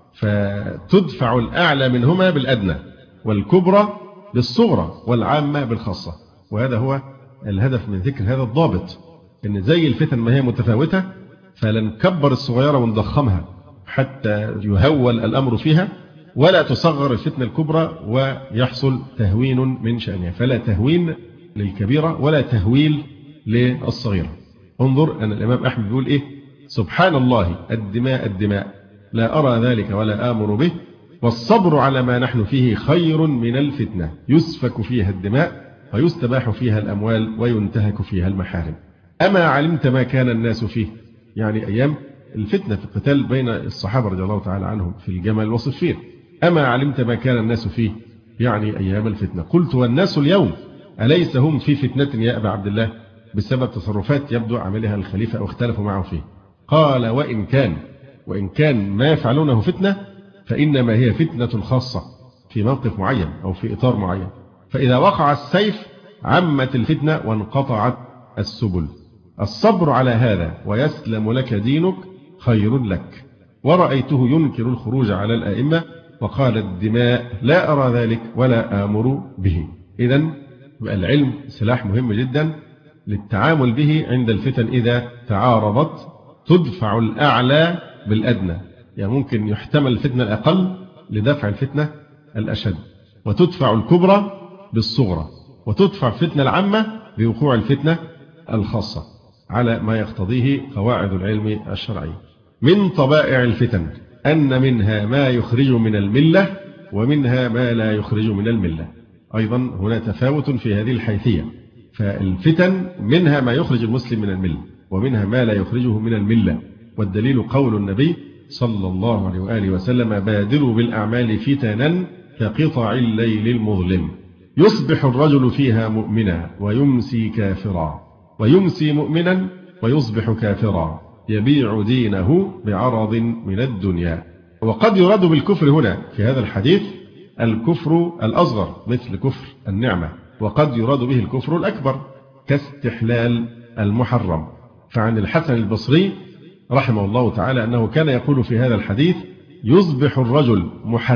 فتدفع الأعلى منهما بالأدنى، والكبرى بالصغرى، والعامة بالخاصة. وهذا هو الهدف من ذكر هذا الضابط، إن زي الفتن ما هي متفاوتة فلن كبر الصغيرة ونضخمها حتى يهول الأمر فيها، ولا تصغر الفتنة الكبرى ويحصل تهوين من شأنها. فلا تهوين للكبيرة ولا تهويل للصغيرة. انظر أن الإمام أحمد بيقول سبحان الله الدماء لا أرى ذلك ولا آمر به، والصبر على ما نحن فيه خير من الفتنة يسفك فيها الدماء ويستباح فيها الأموال وينتهك فيها المحارم. أما علمت ما كان الناس فيه، يعني أيام الفتنة في القتال بين الصحابة رضي الله تعالى عنهم في الجمل وصفين. أما علمت ما كان الناس فيه يعني أيام الفتنة. قلت والناس اليوم أليس هم في فتنة يا أبا عبد الله بسبب تصرفات يبدو عملها الخليفة أو اختلفوا معه فيه؟ قال وإن كان ما يفعلونه فتنة فإنما هي فتنة خاصة في موقف معين أو في إطار معين، فإذا وقع السيف عمت الفتنة وانقطعت السبل. الصبر على هذا ويسلم لك دينك خير لك. ورأيته ينكر الخروج على الأئمة وقال الدماء لا أرى ذلك ولا آمر به. إذن العلم سلاح مهم جدا للتعامل به عند الفتن. إذا تعارضت تدفع الأعلى بالأدنى، يعني ممكن يحتمل الفتنة الأقل لدفع الفتنة الأشد، وتدفع الكبرى بالصغرى، وتدفع الفتنة العامة بوقوع الفتنة الخاصة على ما يقتضيه قواعد العلم الشرعي. من طبائع الفتن أن منها ما يخرج من الملة ومنها ما لا يخرج من الملة. أيضا هنا تفاوت في هذه الحيثية، فالفتن منها ما يخرج المسلم من الملة ومنها ما لا يخرجه من الملة. والدليل قول النبي صلى الله عليه وآله وسلم بادروا بالأعمال فتنا كقطع الليل المظلم، يصبح الرجل فيها مؤمنا ويمسي كافرا، ويمسي مؤمنا ويصبح كافرا، يبيع دينه بعرض من الدنيا. وقد يراد بالكفر هنا في هذا الحديث الكفر الأصغر مثل كفر النعمة، وقد يراد به الكفر الأكبر كاستحلال المحرم. فعن الحسن البصري رحمه الله تعالى أنه كان يقول في هذا الحديث: يصبح الرجل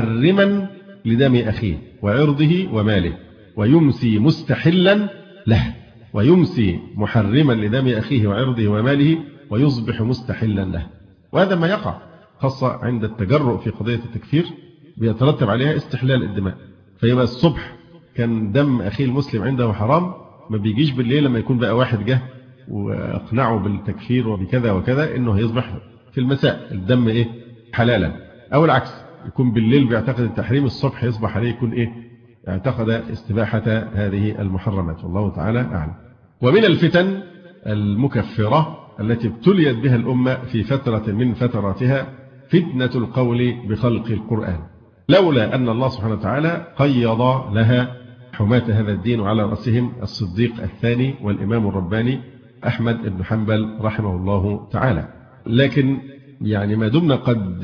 محرما لدم أخيه وعرضه وماله ويمسي مستحلا له، ويمسي محرما لدم أخيه وعرضه وماله ويصبح مستحلا له. وهذا ما يقع خاصة عند التجرؤ في قضية التكفير، بيترتب عليها استحلال الدماء. فيبقى الصبح كان دم أخيه المسلم عنده حرام، ما بيجيش بالليل لما يكون بقى واحد جه وأقنعه بالتكفير وبكذا وكذا إنه هيصبح في المساء الدم حلالا، أو العكس، يكون بالليل بيعتقد التحريم، الصبح يصبح عليه يكون اعتقد استباحة هذه المحرمات. والله تعالى أعلم. ومن الفتن المكفرة التي ابتليت بها الأمة في فترة من فتراتها فتنة القول بخلق القرآن، لولا أن الله سبحانه وتعالى قيض لها حماة هذا الدين، وعلى رأسهم الصديق الثاني والإمام الرباني أحمد بن حنبل رحمه الله تعالى. لكن ما دمنا قد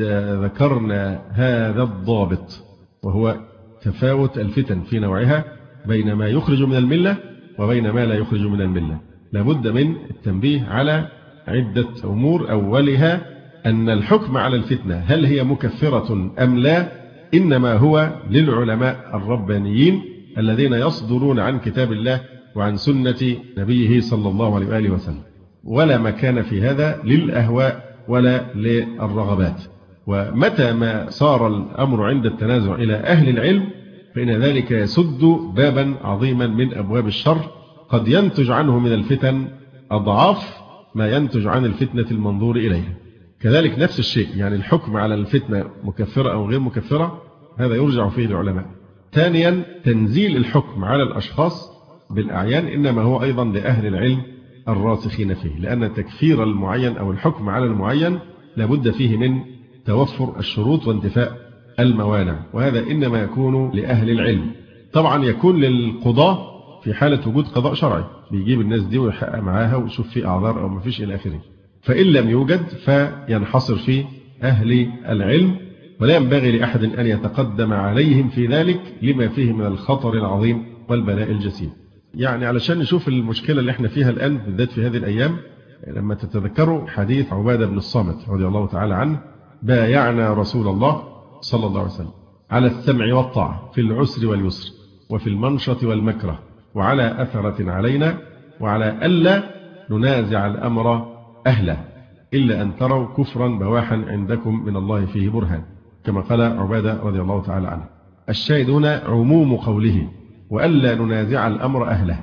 ذكرنا هذا الضابط، وهو تفاوت الفتن في نوعها بين ما يخرج من الملة وبين ما لا يخرج من الملة، لابد من التنبيه على عدة أمور. أولها أن الحكم على الفتنة هل هي مكفرة أم لا إنما هو للعلماء الربانيين الذين يصدرون عن كتاب الله وعن سنة نبيه صلى الله عليه وآله وسلم، ولا مكان في هذا للأهواء ولا للرغبات. ومتى ما صار الأمر عند التنازع إلى أهل العلم فإن ذلك يسد بابا عظيما من أبواب الشر قد ينتج عنه من الفتن أضعاف ما ينتج عن الفتنة المنظور إليها. كذلك نفس الشيء، الحكم على الفتنة مكفرة أو غير مكفرة هذا يرجع فيه العلماء. ثانيا، تنزيل الحكم على الأشخاص بالأعيان إنما هو أيضا لأهل العلم الراسخين فيه، لأن تكفير المعين أو الحكم على المعين لابد فيه من توفر الشروط وانتفاء الموانع، وهذا إنما يكون لأهل العلم. طبعا يكون للقضاء في حالة وجود قضاء شرعي، بيجيب الناس دي ويحقق معاها ويشوف في أعذار أو ما فيش إلى آخره. فإن لم يوجد فينحصر في أهل العلم، ولا ينبغي لأحد أن يتقدم عليهم في ذلك لما فيه من الخطر العظيم والبلاء الجسيم. علشان نشوف المشكلة اللي احنا فيها الآن بالذات في هذه الأيام، لما تتذكروا حديث عبادة بن الصامت رضي الله تعالى عنه: بايعنا رسول الله صلى الله عليه وسلم على السمع والطاعة في العسر واليسر وفي المنشط والمكره وعلى أثرة علينا وعلى ألا ننازع الأمر أهله إلا أن تروا كفرا بواحا عندكم من الله فيه برهان، كما قال عبادة رضي الله تعالى عنه. الشاهد هنا عموم قوله وألا ننازع الأمر أهله،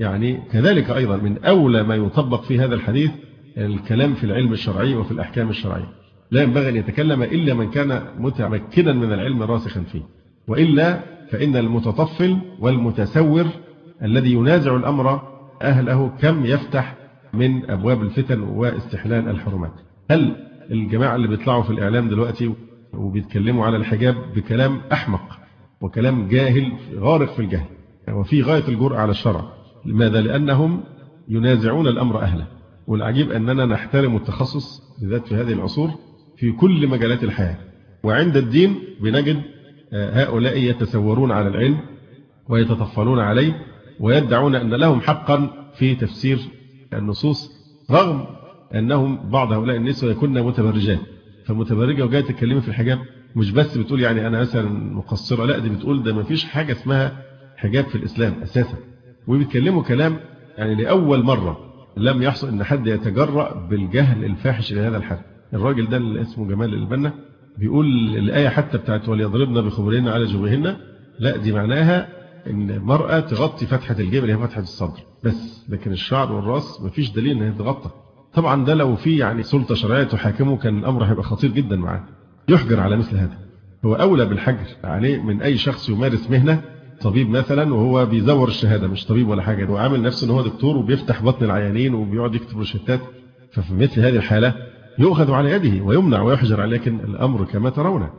كذلك أيضا من أولى ما يطبق في هذا الحديث الكلام في العلم الشرعي وفي الأحكام الشرعية. لا ينبغي أن يتكلم إلا من كان متمكنا من العلم راسخا فيه، وإلا فإن المتطفل والمتسور الذي ينازع الأمر أهله كم يفتح من أبواب الفتن واستحلال الحرمات. هل الجماعة اللي بيطلعوا في الإعلام دلوقتي وبيتكلموا على الحجاب بكلام أحمق وكلام جاهل غارق في الجهل وفي غاية الجرأة على الشرع؟ لماذا؟ لأنهم ينازعون الأمر أهله. والعجيب أننا نحترم التخصص بالذات في هذه العصور في كل مجالات الحياة، وعند الدين بنجد هؤلاء يتسورون على العلم ويتطفلون عليه ويدعون أن لهم حقا في تفسير النصوص، رغم أنهم بعض هؤلاء النسوة يكون متبرجات. فمتبرجة وجاية تتكلم في الحجاب مش بس بتقول أنا مثلا مقصرة، لا دي بتقول ده ما فيش حاجة اسمها حجاب في الإسلام أساسا. وبيتكلموا كلام لأول مرة لم يحصل أن حد يتجرأ بالجهل الفاحش إلى هذا الحد. الراجل ده اللي اسمه جمال البنا بيقول الآية حتى بتاعت وليضربن بخمرهن على جبههن، لا دي معناها ان المرأة تغطي فتحة الجيب اللي هي فتحة الصدر بس، لكن الشعر والراس مفيش دليل انها تغطى. طبعا ده لو في سلطة شرعية تحاكمه كان الأمر هيبقى خطير جدا معاه، يحجر على مثل هذا. هو أولى بالحجر عليه من أي شخص يمارس مهنة، طبيب مثلا وهو بيزور الشهادة، مش طبيب ولا حاجة، هو عامل نفسه ان هو دكتور وبيفتح بطن العيانين وبيقعد يكتب روشتات. ففي مثل هذه الحالة يؤخذ على يده ويمنع ويحجر عليه، لكن الأمر كما ترون.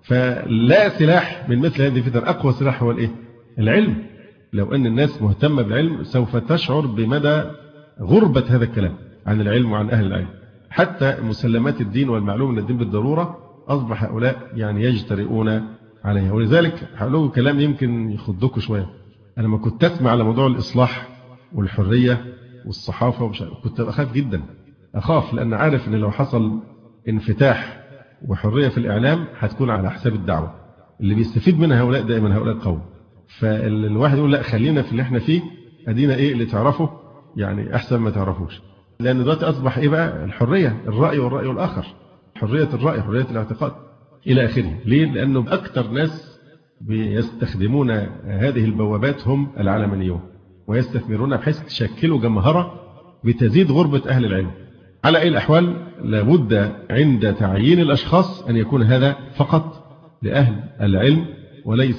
فلا سلاح من مثل هذه الفتن، أقوى سلاح هو العلم. لو أن الناس مهتمة بالعلم سوف تشعر بمدى غربة هذا الكلام عن العلم وعن أهل العلم. حتى مسلمات الدين والمعلوم من الدين بالضرورة أصبح هؤلاء يجترئون عليها. ولذلك هقول كلام يمكن يخضكم شوية. أنا ما كنت أسمع على موضوع الإصلاح والحرية والصحافة كنت أخاف جدا، أخاف لأن عارف أن لو حصل انفتاح وحرية في الإعلام هتكون على حساب الدعوة اللي بيستفيد منها هؤلاء دائما هؤلاء القوم. فالواحد يقول لا خلينا في اللي احنا فيه، أدينا إيه اللي تعرفه يعني أحسن ما تعرفوش. لأن دلوقتي أصبح إيه بقى الحرية، الرأي والرأي الآخر، حرية الرأي، حرية الاعتقاد إلى آخره. ليه؟ لأنه أكثر ناس بيستخدمون هذه البوابات هم العلمانيون، ويستثمرون بحيث تشكلوا جمهرة بتزيد غربة أهل العلم. على أي الأحوال لابد عند تعيين الأشخاص أن يكون هذا فقط لأهل العلم وليس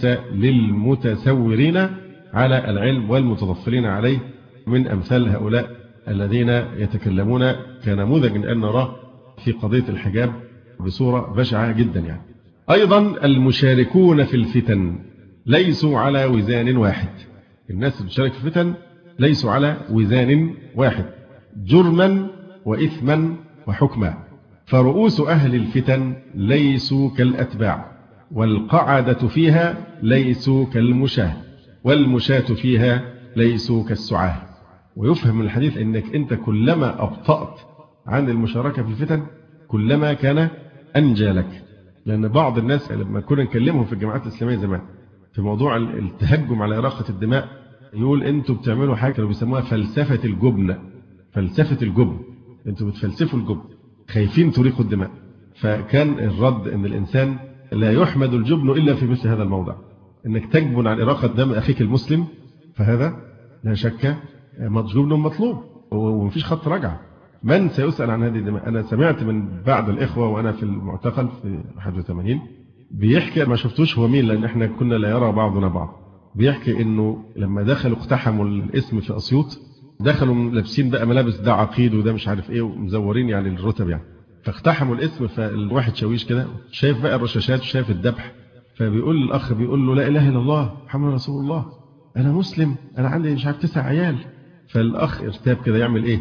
للمتسورين على العلم والمتطفلين عليه من أمثال هؤلاء الذين يتكلمون كنموذج أن نراه في قضية الحجاب بصورة بشعة جدا يعني. أيضا المشاركون في الفتن ليسوا على وزان واحد. الناس اللي بتشارك في الفتن ليسوا على وزان واحد جرما وإثما وحكما. فرؤوس أهل الفتن ليسوا كالأتباع، والقعدة فيها ليسوا كالمشاة، والمشاة فيها ليسوا كالسعاة. ويفهم من الحديث أنك أنت كلما أبطأت عن المشاركة في الفتن كلما كان أنجى لك. لأن بعض الناس لما كنا نكلمهم في الجماعات الإسلامية زمان في موضوع التهجم على إراقة الدماء يقول أنتوا بتعملوا حاجة كانوا بيسموها فلسفة الجبن. فلسفة الجبن، أنتوا بتفلسفوا الجبن، خايفين تريقوا الدماء. فكان الرد أن الإنسان لا يحمد الجبن إلا في مثل هذا الموضع، أنك تجبن عن إراقة دم أخيك المسلم، فهذا لا شك جبن مطلوب ومفيش خط رجعة. من سيسأل عن هذه الدماء؟ أنا سمعت من بعض الإخوة وأنا في المعتقل في 81 بيحكي، ما شفتوش هو مين لأن احنا كنا لا يرى بعضنا بعض، بيحكي إنه لما دخلوا اقتحموا الاسم في أسيوط دخلوا لابسين بقى ملابس ده عقيد وده مش عارف إيه ومزورين يعني الرتب يعني، فاقتحموا الاسم. فالواحد شويش كده شايف بقى الرشاشات وشايف الذبح، فبيقول الأخ بيقول له لا إله إلا الله محمد رسول الله، أنا مسلم، أنا عندي مش عارف 9 عيال. فالأخ ارتاب كده يعمل إيه؟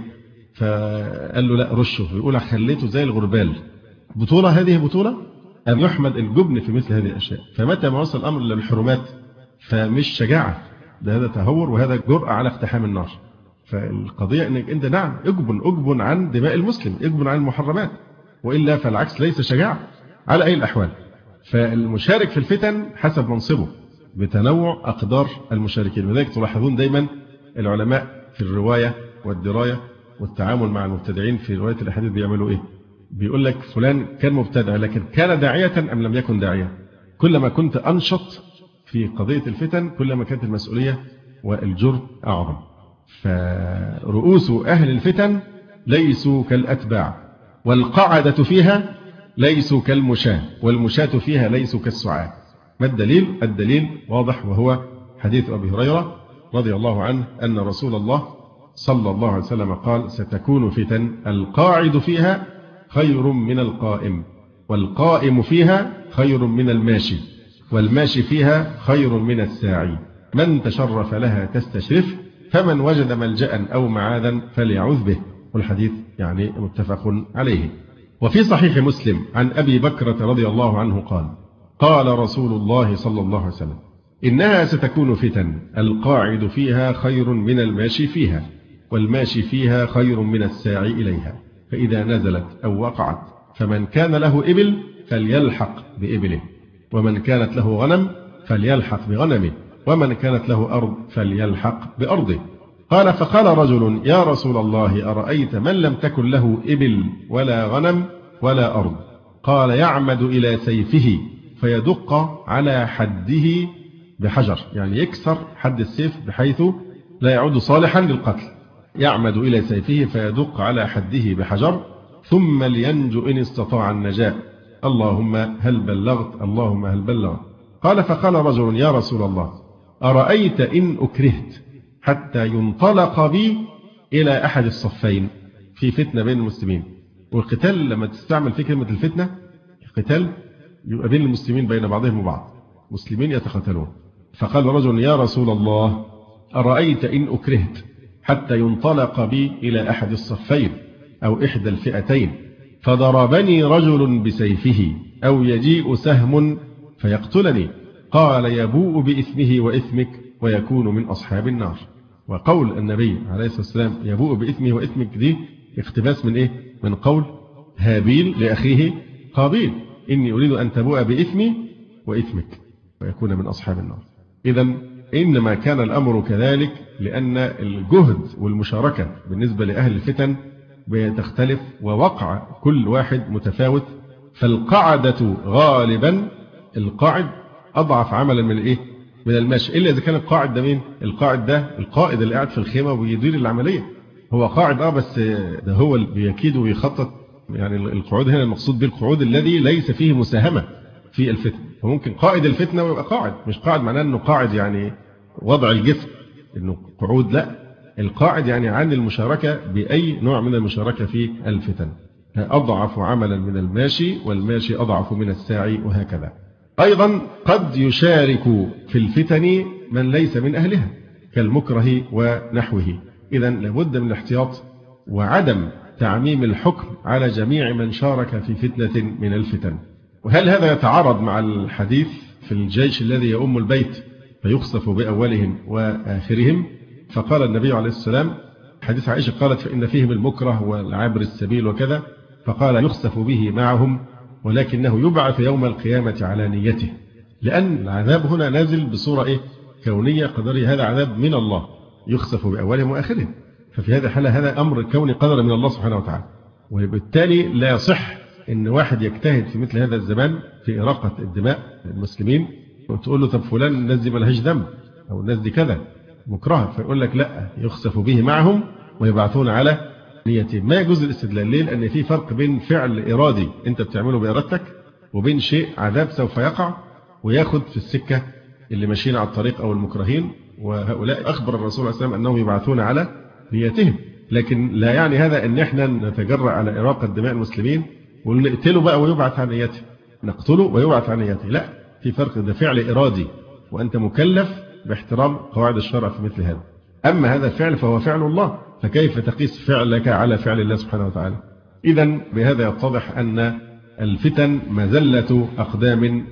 فقال له لا رشه، بيقول خليته زي الغربال. بطولة هذه بطولة أن يحمد الجبن في مثل هذه الأشياء. فمتى ما وصل الأمر للحرمات فمش شجاعة، ده هذا تهور وهذا جرأة على اقتحام النار. فالقضية أنك أنت نعم أجبن عن دماء المسلم، أجبن عن المحرمات، وإلا فالعكس ليس شجاعة على أي الأحوال. فالمشارك في الفتن حسب منصبه بتنوع أقدار المشاركين. لذلك تلاحظون دايما العلماء في الرواية والدراية والتعامل مع المبتدعين في رواية الأحاديث بيعملوا إيه؟ بيقول لك فلان كان مبتدع لكن كان داعية أم لم يكن داعية. كلما كنت أنشط في قضية الفتن كلما كانت المسؤولية والجرم أعظم. فرؤوس أهل الفتن ليسوا كالأتباع، والقعدة فيها ليسوا كالمشاة، والمشاة فيها ليسوا كالسعاة. ما الدليل؟ الدليل واضح، وهو حديث أبي هريرة رضي الله عنه أن رسول الله صلى الله عليه وسلم قال ستكون فتن القاعد فيها خير من القائم، والقائم فيها خير من الماشي، والماشي فيها خير من الساعي. من تشرف لها تستشرف، فمن وجد ملجأ أو معاذا فليعوذ به. والحديث يعني متفق عليه. وفي صحيح مسلم عن أبي بكرة رضي الله عنه قال قال رسول الله صلى الله عليه وسلم إنها ستكون فتن القاعد فيها خير من الماشي فيها، والماشي فيها خير من الساعي إليها. فإذا نزلت أو وقعت فمن كان له إبل فليلحق بإبله، ومن كانت له غنم فليلحق بغنمه، ومن كانت له أرض فليلحق بأرضه. قال فقال رجل يا رسول الله أرأيت من لم تكن له إبل ولا غنم ولا أرض؟ قال يعمد إلى سيفه فيدق على حده بحجر، يعني يكسر حد السيف بحيث لا يعود صالحا للقتل. يعمد إلى سيفه فيدق على حده بحجر ثم لينجو إن استطاع النجاة. اللهم هل بلغت، اللهم هل بلغت. قال فقال رجل يا رسول الله أرأيت إن أكرهت حتى ينطلق بي إلى أحد الصفين في فتنة بين المسلمين. والقتال لما تستعمل في كلمة الفتنة القتال يبقى بين المسلمين بين بعضهم وبعض، مسلمين يتقاتلون. فقال رجل يا رسول الله أرأيت إن أكرهت حتى ينطلق بي إلى أحد الصفين أو إحدى الفئتين فضربني رجل بسيفه أو يجيء سهم فيقتلني؟ قال يبوء بإثمه وإثمك ويكون من أصحاب النار. وقول النبي عليه الصلاة والسلام يبوء بإثمه وإثمك دي اقتباس من إيه؟ من قول هابيل لأخيه قابيل إني أريد أن تبوء بإثمي وإثمك ويكون من أصحاب النار. إذن إنما كان الأمر كذلك لأن الجهد والمشاركة بالنسبة لأهل الفتن بتختلف ووقع كل واحد متفاوت. فالقعدة غالبا القاعد أضعف عملا من الإيه؟ من الماشي، إلا إذا كان القاعد ده مين؟ القاعد ده القائد اللي قاعد في الخيمة وبيدير العملية. هو قاعد بس ده هو اللي بيكيد ويخطط. يعني القعود هنا المقصود بالقعود الذي ليس فيه مساهمة في الفتنة. فممكن قائد الفتنة ويبقى قاعد، مش قاعد معناه أنه قاعد يعني وضع الجسم إنه قعود، لا، القاعد يعني عن المشاركة بأي نوع من المشاركة في الفتن. أضعف عملا من الماشي والماشي أضعف من الساعي وهكذا. أيضا قد يشارك في الفتن من ليس من أهلها كالمكره ونحوه. إذن لابد من الاحتياط وعدم تعميم الحكم على جميع من شارك في فتنة من الفتن. وهل هذا يتعارض مع الحديث في الجيش الذي يؤم البيت فيخسف بأولهم وآخرهم؟ فقال النبي عليه السلام حديث عائشة قالت فإن فيهم المكره والعابر السبيل وكذا، فقال يخسف به معهم ولكنه يبعث يوم القيامة على نيته. لأن العذاب هنا نازل بصورة كونية قدرية، هذا عذاب من الله يخسف بأولهم وآخرهم. ففي هذه الحالة هذا أمر كوني قدر من الله سبحانه وتعالى، وبالتالي لا يصح إن واحد يجتهد في مثل هذا الزمان في إراقة الدماء المسلمين وتقول له طب فلان الناس دي ملهاش ذنب أو الناس دي كذا مكرهة، فيقول لك لا، يخسف به معهم ويبعثون على نيتهم. ما يجوز الاستدلال ليه؟ لأن في فرق بين فعل إرادي أنت بتعمله بإرادتك وبين شيء عذاب سوف يقع وياخد في السكة اللي ماشيين على الطريق أو المكرهين. وهؤلاء أخبر الرسول عليه السلام أنهم يبعثون على نيتهم، لكن لا يعني هذا أن احنا نتجرأ على إراقة دماء المسلمين ونقتله بقى ويبعث عن نيته، نقتله ويبعث عن نيته. لا، في فرق، ده فعل إرادي وأنت مكلف باحترام قواعد الشرع في مثل هذا. أما هذا الفعل فهو فعل الله، فكيف تقيس فعلك على فعل الله سبحانه وتعالى؟ إذن بهذا يتضح أن الفتن مزلة أقدام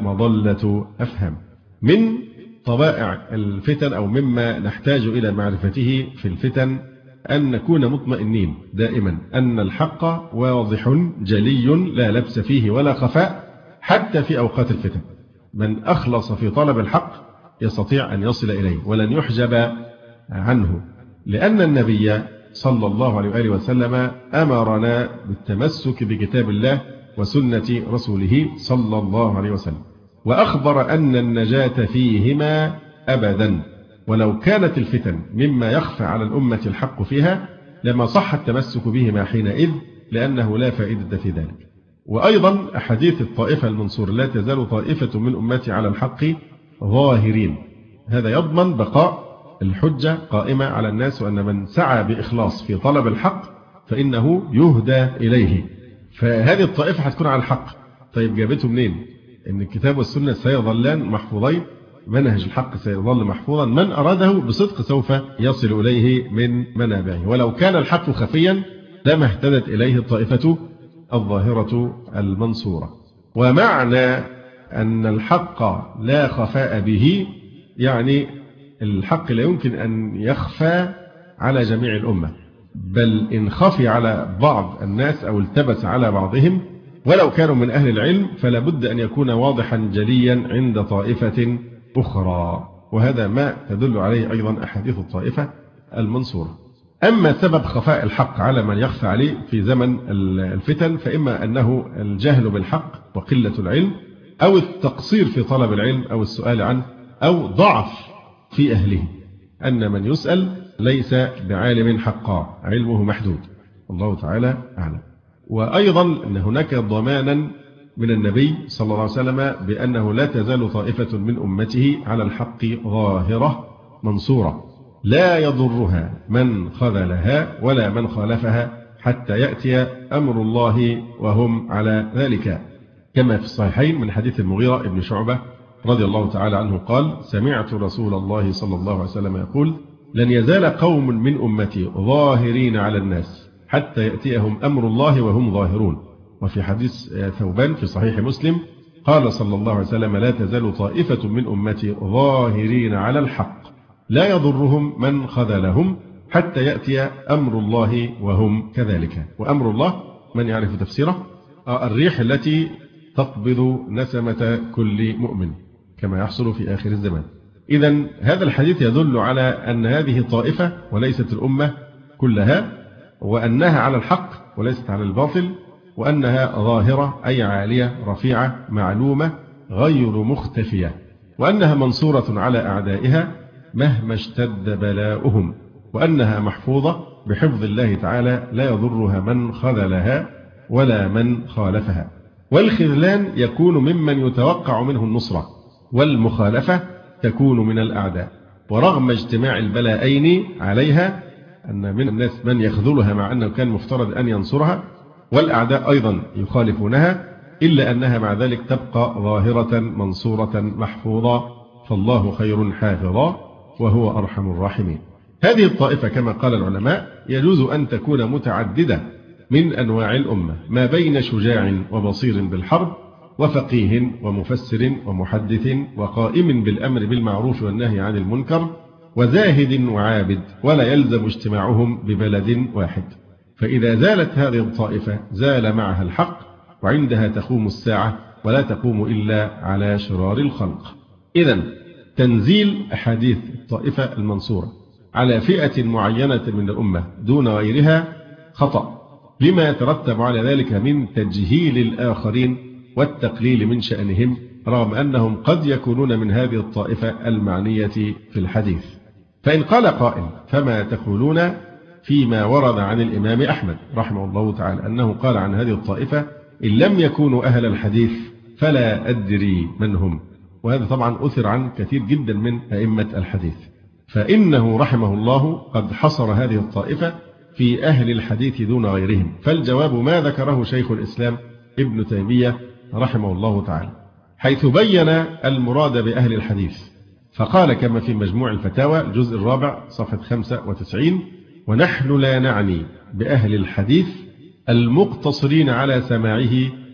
ومضلة أفهام. من طبائع الفتن أو مما نحتاج إلى معرفته في الفتن أن نكون مطمئنين دائما أن الحق واضح جلي لا لبس فيه ولا خفاء حتى في أوقات الفتن. من أخلص في طلب الحق يستطيع أن يصل إليه ولن يحجب عنه، لأن النبي صلى الله عليه وآله وسلم أمرنا بالتمسك بكتاب الله وسنة رسوله صلى الله عليه وسلم، وأخبر أن النجاة فيهما أبدا. ولو كانت الفتن مما يخفى على الأمة الحق فيها لما صح التمسك بهما حينئذ، لأنه لا فائدة في ذلك. وأيضا أحاديث الطائفة المنصور لا تزال طائفة من أمتي على الحق ظاهرين، هذا يضمن بقاء الحجة قائمة على الناس، وأن من سعى بإخلاص في طلب الحق فإنه يهدى إليه. فهذه الطائفة هتكون على الحق. طيب جابته منين؟ إن الكتاب والسنة سيظلان محفوظين، منهج الحق سيظل محفوظا، من أراده بصدق سوف يصل إليه من منابعه. ولو كان الحق خفيا لما اهتدت إليه الطائفة الظاهرة المنصورة. ومعنى أن الحق لا خفاء به يعني الحق لا يمكن أن يخفى على جميع الأمة، بل إن خفي على بعض الناس أو التبس على بعضهم ولو كانوا من أهل العلم فلا بد أن يكون واضحا جليا عند طائفة أخرى، وهذا ما تدل عليه أيضا أحاديث الطائفة المنصورة. أما سبب خفاء الحق على من يخفى عليه في زمن الفتن فإما أنه الجهل بالحق وقلة العلم، أو التقصير في طلب العلم أو السؤال عنه، أو ضعف في أهله، أن من يسأل ليس بعالم حقا، علمه محدود، الله تعالى أعلم. وأيضا أن هناك ضمانا من النبي صلى الله عليه وسلم بأنه لا تزال طائفة من أمته على الحق ظاهرة منصورة لا يضرها من خذلها ولا من خالفها حتى يأتي أمر الله وهم على ذلك، كما في الصحيحين من حديث المغيرة بن شعبة رضي الله تعالى عنه قال: سمعت رسول الله صلى الله عليه وسلم يقول: لن يزال قوم من أمتي ظاهرين على الناس حتى يأتيهم أمر الله وهم ظاهرون. وفي حديث ثوبان في صحيح مسلم قال صلى الله عليه وسلم: لا تزال طائفة من أمتي ظاهرين على الحق لا يضرهم من خذلهم حتى يأتي أمر الله وهم كذلك. وأمر الله من يعرف تفسيره الريح التي تقبض نسمة كل مؤمن كما يحصل في آخر الزمان. إذن هذا الحديث يدل على أن هذه طائفة وليست الأمة كلها، وأنها على الحق وليست على الباطل، وأنها ظاهرة أي عالية رفيعة معلومة غير مختفية، وأنها منصورة على أعدائها مهما اشتد بلاؤهم، وأنها محفوظة بحفظ الله تعالى لا يضرها من خذلها ولا من خالفها. والخذلان يكون ممن يتوقع منه النصرة، والمخالفة تكون من الأعداء. ورغم اجتماع البلاءين عليها أن من الناس من يخذلها مع أنه كان مفترض أن ينصرها، والأعداء أيضا يخالفونها، إلا أنها مع ذلك تبقى ظاهرة منصورة محفوظة، فالله خير حافظا وهو أرحم الراحمين. هذه الطائفة كما قال العلماء يجوز أن تكون متعددة من أنواع الأمة، ما بين شجاع وبصير بالحرب، وفقيه ومفسر ومحدث، وقائم بالأمر بالمعروف والنهي عن المنكر، وزاهد وعابد، ولا يلزم اجتماعهم ببلد واحد. فإذا زالت هذه الطائفة زال معها الحق، وعندها تقوم الساعة، ولا تقوم إلا على شرار الخلق. إذن تنزيل أحاديث الطائفة المنصورة على فئة معينة من الأمة دون غيرها خطأ، لما يترتب على ذلك من تجهيل الآخرين والتقليل من شأنهم، رغم أنهم قد يكونون من هذه الطائفة المعنية في الحديث. فإن قال قائل فما تقولون فيما ورد عن الإمام أحمد رحمه الله تعالى أنه قال عن هذه الطائفة إن لم يكونوا أهل الحديث فلا أدري من هم. وهذا طبعا أثر عن كثير جدا من أئمة الحديث، فإنه رحمه الله قد حصر هذه الطائفة في أهل الحديث دون غيرهم. فالجواب ما ذكره شيخ الإسلام ابن تيمية رحمه الله تعالى، حيث بين المراد بأهل الحديث، فقال كما في مجموع الفتاوى الجزء الرابع صفحة 95: ونحن لا نعني بأهل الحديث المقتصرين على سماعه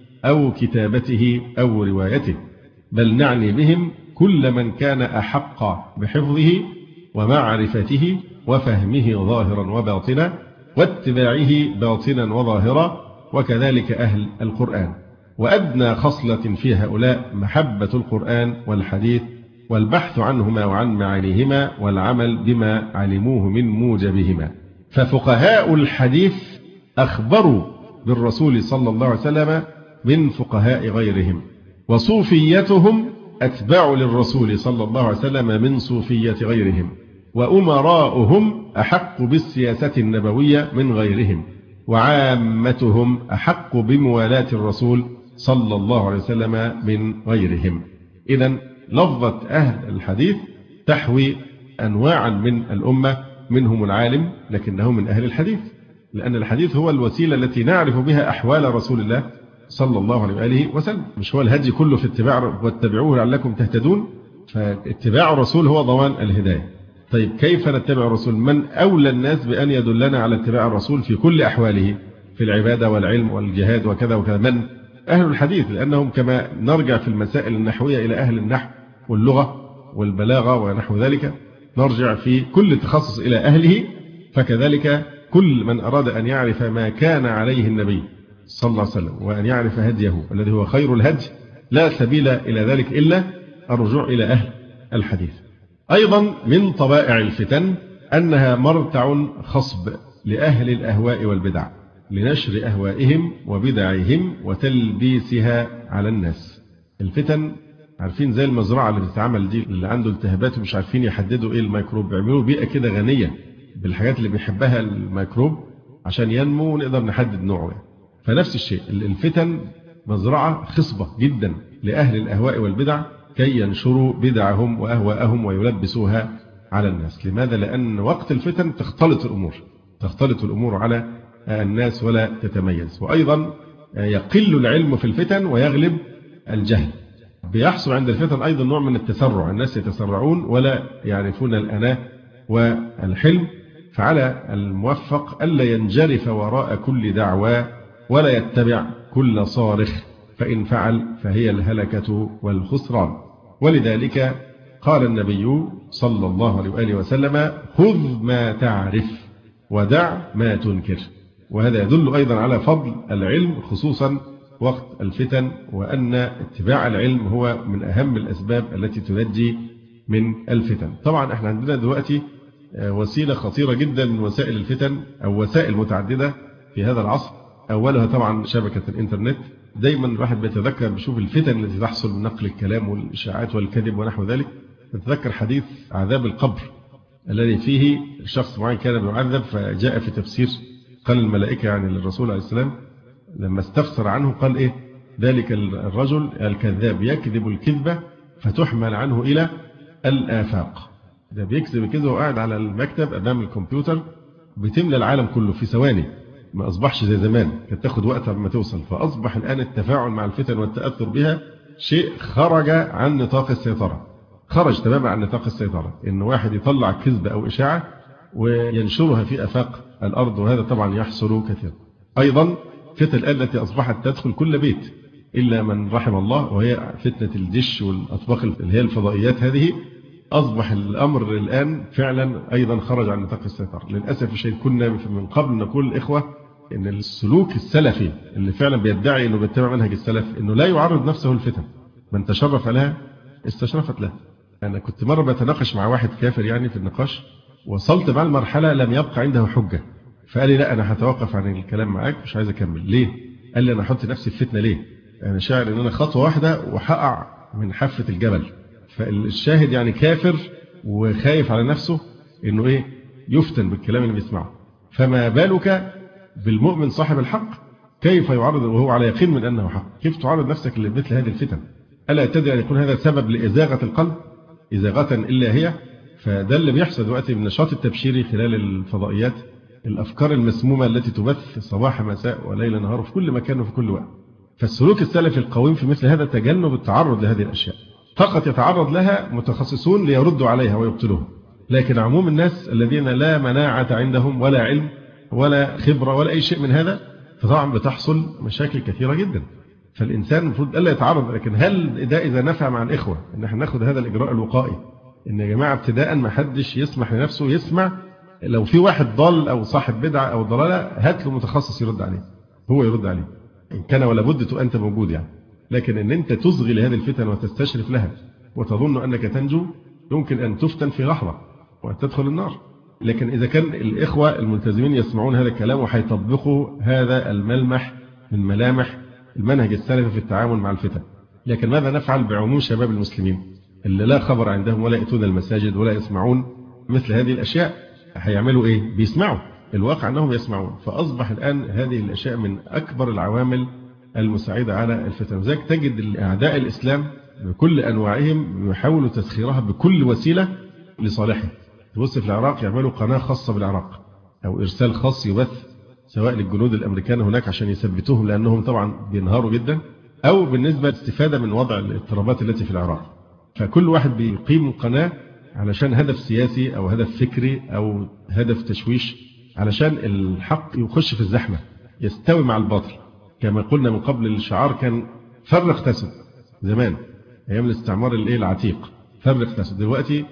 أو كتابته أو روايته، بل نعني بهم كل من كان أحق بحفظه ومعرفته وفهمه ظاهرا وباطنا واتباعه باطنا وظاهرا، وكذلك أهل القرآن. وأدنى خصلة في هؤلاء محبة القرآن والحديث والبحث عنهما وعن معانيهما والعمل بما علموه من موجبهما. ففقهاء الحديث أخبروا بالرسول صلى الله عليه وسلم من فقهاء غيرهم، وصوفيتهم أتباع للرسول صلى الله عليه وسلم من صوفية غيرهم، وأمراؤهم أحق بالسياسة النبوية من غيرهم، وعامتهم أحق بموالاة الرسول صلى الله عليه وسلم من غيرهم. إذن لفظة أهل الحديث تحوي أنواعا من الأمة، منهم العالم لكنه من أهل الحديث، لأن الحديث هو الوسيلة التي نعرف بها أحوال رسول الله صلى الله عليه وآله وسلم. مش هو الهدي كله في اتباع واتبعوه لعلكم تهتدون؟ فاتباع الرسول هو ضمان الهداية. طيب كيف نتبع الرسول؟ من أولى الناس بأن يدلنا على اتباع الرسول في كل أحواله في العبادة والعلم والجهاد وكذا وكذا؟ من؟ أهل الحديث، لأنهم كما نرجع في المسائل النحوية إلى أهل النحو واللغة والبلاغة ونحو ذلك، نرجع في كل تخصص إلى أهله، فكذلك كل من أراد أن يعرف ما كان عليه النبي صلى الله عليه وسلم وأن يعرف هديه الذي هو خير الهدي لا سبيل إلى ذلك إلا الرجوع إلى أهل الحديث. أيضا من طبائع الفتن أنها مرتع خصب لأهل الأهواء والبدع لنشر أهوائهم وبدعهم وتلبيسها على الناس. الفتن عارفين زي المزرعة اللي بتتعمل دي، اللي عنده التهابات ومش عارفين يحددوا إيه الميكروب، بيعملوا بيئة كده غنية بالحاجات اللي بيحبها الميكروب عشان ينمو ونقدر نحدد نوعه. فنفس الشيء الفتن مزرعة خصبة جدا لأهل الأهواء والبدع كي ينشروا بدعهم وأهواءهم ويلبسوها على الناس. لماذا؟ لأن وقت الفتن تختلط الأمور على الناس ولا تتميز. وأيضا يقل العلم في الفتن ويغلب الجهل. بيحصل عند الفتن أيضا نوع من التسرع، الناس يتسرعون ولا يعرفون الأناة والحلم. فعلى الموفق ألا ينجرف وراء كل دعوى ولا يتبع كل صارخ، فإن فعل فهي الهلكة والخسران. ولذلك قال النبي صلى الله عليه وآله وسلم: خذ ما تعرف ودع ما تنكر. وهذا يدل أيضا على فضل العلم خصوصا وقت الفتن، وأن اتباع العلم هو من أهم الأسباب التي تنجي من الفتن. طبعا احنا عندنا دلوقتي وسيلة خطيرة جدا من وسائل الفتن، أو وسائل متعددة في هذا العصر. أولها طبعا شبكة الإنترنت. دايما الواحد بيتذكر بيشوف الفتن التي تحصل من نقل الكلام والإشاعات والكذب ونحو ذلك. نتذكر حديث عذاب القبر الذي فيه شخص معين كان بيعذب، فجاء في تفسير قال الملائكة يعني للرسول عليه السلام لما استفسر عنه قال إيه: ذلك الرجل الكذاب يكذب الكذبة فتحمل عنه إلى الآفاق. ده بيكذب الكذبة وقاعد على المكتب أمام الكمبيوتر، بتملى العالم كله في ثواني. ما أصبحش زي زمان كانت تاخد وقت لما توصل، فأصبح الآن التفاعل مع الفتن والتأثر بها شيء خرج عن نطاق السيطرة، خرج تماما عن نطاق السيطرة. إن واحد يطلع كذبة أو إشاعة وينشرها في آفاق الأرض، وهذا طبعا يحصل كثيرا. أيضا فتن الآن التي أصبحت تدخل كل بيت إلا من رحم الله، وهي فتنة الدش والأطباق اللي هي الفضائيات. هذه أصبح الأمر الآن فعلا أيضا خرج عن نطاق السيطرة للأسف الشديد. كنا من قبل نقول الإخوة إن السلوك السلفي اللي فعلا بيدعي إنه بيتبع منهج السلف إنه لا يعرض نفسه للفتن، من تشرف لها استشرفت له. أنا كنت مرة بتناقش مع واحد كافر يعني في النقاش، وصلت مع المرحلة لم يبقى عنده حجة، فقال لي: لا أنا هتوقف عن الكلام معاك، مش عايز أكمل. ليه؟ قال لي: أنا أحط نفسي في فتنة. ليه؟ أنا شاعر إن أنا خطوة واحدة وحقع من حافة الجبل. فالشاهد يعني كافر وخايف على نفسه إنه إيه؟ يفتن بالكلام اللي بيسمعه. فما بالك بالمؤمن صاحب الحق؟ كيف يعرض وهو على يقين من أنه حق؟ كيف تعرض نفسك لمثل هذه الفتن؟ ألا تدري أن يكون هذا سبب لإزاغة القلب؟ إزاغة إلا هي. فده اللي بيحصل دلوقتي من النشاط التبشيري خلال الفضائيات، الأفكار المسمومة التي تبث صباح مساء وليل نهار في كل مكان وفي كل وقت. فالسلوك السلفي القويم في مثل هذا تجنب التعرض لهذه الأشياء. فقط يتعرض لها متخصصون ليردوا عليها ويبطلوها، لكن عموم الناس الذين لا مناعة عندهم ولا علم ولا خبرة ولا أي شيء من هذا، فطبعا بتحصل مشاكل كثيرة جدا. فالإنسان المفروض ألا يتعرض. لكن هل ده إذا نفع مع الإخوة إن احنا ناخد هذا الإجراء الوقائي، إن يا جماعة ابتداء ما حدش يسمح لنفسه يسمع، لو في واحد ضال أو صاحب بدعة أو ضلالة هات له متخصص يرد عليه، هو يرد عليه إن كان ولا بد أنت موجود يعني. لكن إن أنت تصغي لهذه الفتن وتستشرف لها وتظن أنك تنجو، يمكن أن تفتن في لحظة وأن تدخل النار. لكن إذا كان الإخوة الملتزمين يسمعون هذا الكلام وحيطبقوا هذا الملمح من ملامح المنهج السلفي في التعامل مع الفتن. لكن ماذا نفعل بعموم شباب المسلمين اللي لا خبر عندهم ولا يأتون المساجد ولا يسمعون مثل هذه الأشياء؟ هيعملوا إيه؟ بيسمعوا، الواقع أنهم يسمعون. فأصبح الآن هذه الأشياء من أكبر العوامل المساعدة على الفتن. وذلك تجد أعداء الإسلام بكل أنواعهم يحاولوا تسخيرها بكل وسيلة لصالحه. تبص في العراق يعملوا قناة خاصة بالعراق أو إرسال خاص يبث سواء للجنود الأمريكان هناك عشان يثبتوهم لأنهم طبعا بينهاروا جدا، أو بالنسبة للاستفادة من وضع الاضطرابات التي في العراق. فكل واحد بيقيم قناة علشان هدف سياسي أو هدف فكري أو هدف تشويش، علشان الحق يخش في الزحمة يستوي مع الباطل. كما قلنا من قبل الشعار كان فرق تسد زمان أيام الاستعمار العتيق، فرق تسد. دلوقتي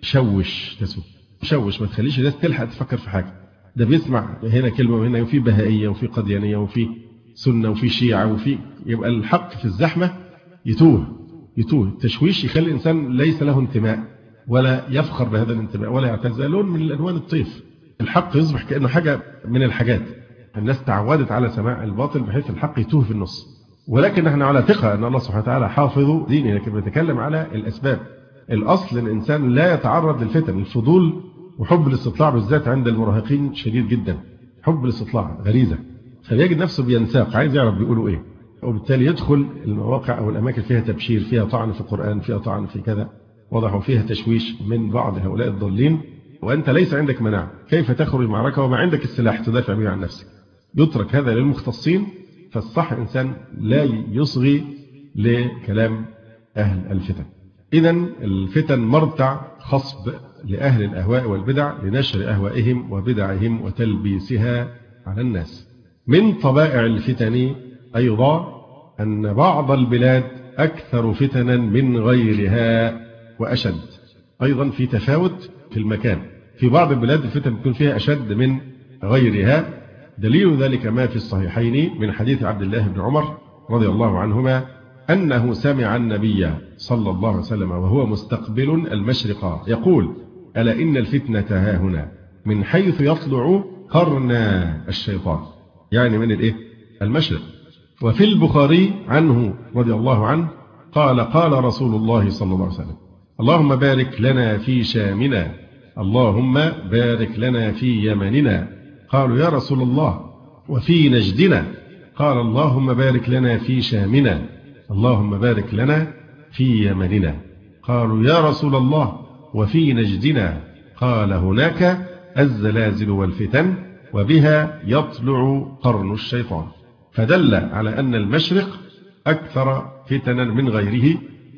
شوش تسد، شوش، ما تخليش الناس تلحق تفكر في حاجة. ده بيسمع هنا كلمة وهنا، وفي بهائية وفي قديانية وفي سنة وفي شيعة وفي، يبقى الحق في الزحمة يتوه. التشويش يخلي الإنسان ليس له انتماء ولا يفخر بهذا الانتماء ولا يعتز. لون من الألوان الطيف. الحق يصبح كأنه حاجة من الحاجات. الناس تعودت على سماع الباطل بحيث الحق يتوه في النص. ولكن نحن على ثقة أن الله سبحانه وتعالى حافظ دينه، لكن بنتكلم على الأسباب. الأصل الإنسان لا يتعرض للفتن. الفضول وحب الاستطلاع بالذات عند المراهقين شديد جدا، حب الاستطلاع غريزة، فبيجد نفسه بينساق عايز يعرف بيقولوا إيه، وبالتالي يدخل المواقع أو الأماكن فيها تبشير، فيها طعن في القرآن، فيها طعن في كذا، وضعوا فيها تشويش من بعض هؤلاء الضالين. وأنت ليس عندك مناعة، كيف تخرج المعركة وما عندك السلاح تدافع به عن نفسك؟ يترك هذا للمختصين. فالصح إنسان لا يصغي لكلام أهل الفتن. إذن الفتن مرتع خصب لأهل الأهواء والبدع لنشر أهوائهم وبدعهم وتلبيسها على الناس. من طبائع الفتن أيضا أن بعض البلاد أكثر فتنا من غيرها وأشد. أيضا في تفاوت في المكان. في بعض البلاد الفتن بتكون فيها أشد من غيرها. دليل ذلك ما في الصحيحين من حديث عبد الله بن عمر رضي الله عنهما أنه سمع النبي صلى الله عليه وسلم وهو مستقبل المشرق يقول: ألا إن الفتنة هاهنا من حيث يطلع قرن الشيطان، يعني من المشرق. وفي البخاري عنه رضي الله عنه قال: قال رسول الله صلى الله عليه وسلم: اللهم بارك لنا في شامنا، اللهم بارك لنا في يمننا. قالوا: يا رسول الله وفي نجدنا؟ قال: اللهم بارك لنا في شامنا، اللهم بارك لنا في يمننا. قالوا: يا رسول الله وفي نجدنا؟ قال: هناك الزلازل والفتن وبها يطلع قرن الشيطان. فدل على أن المشرق أكثر فتنا من غيره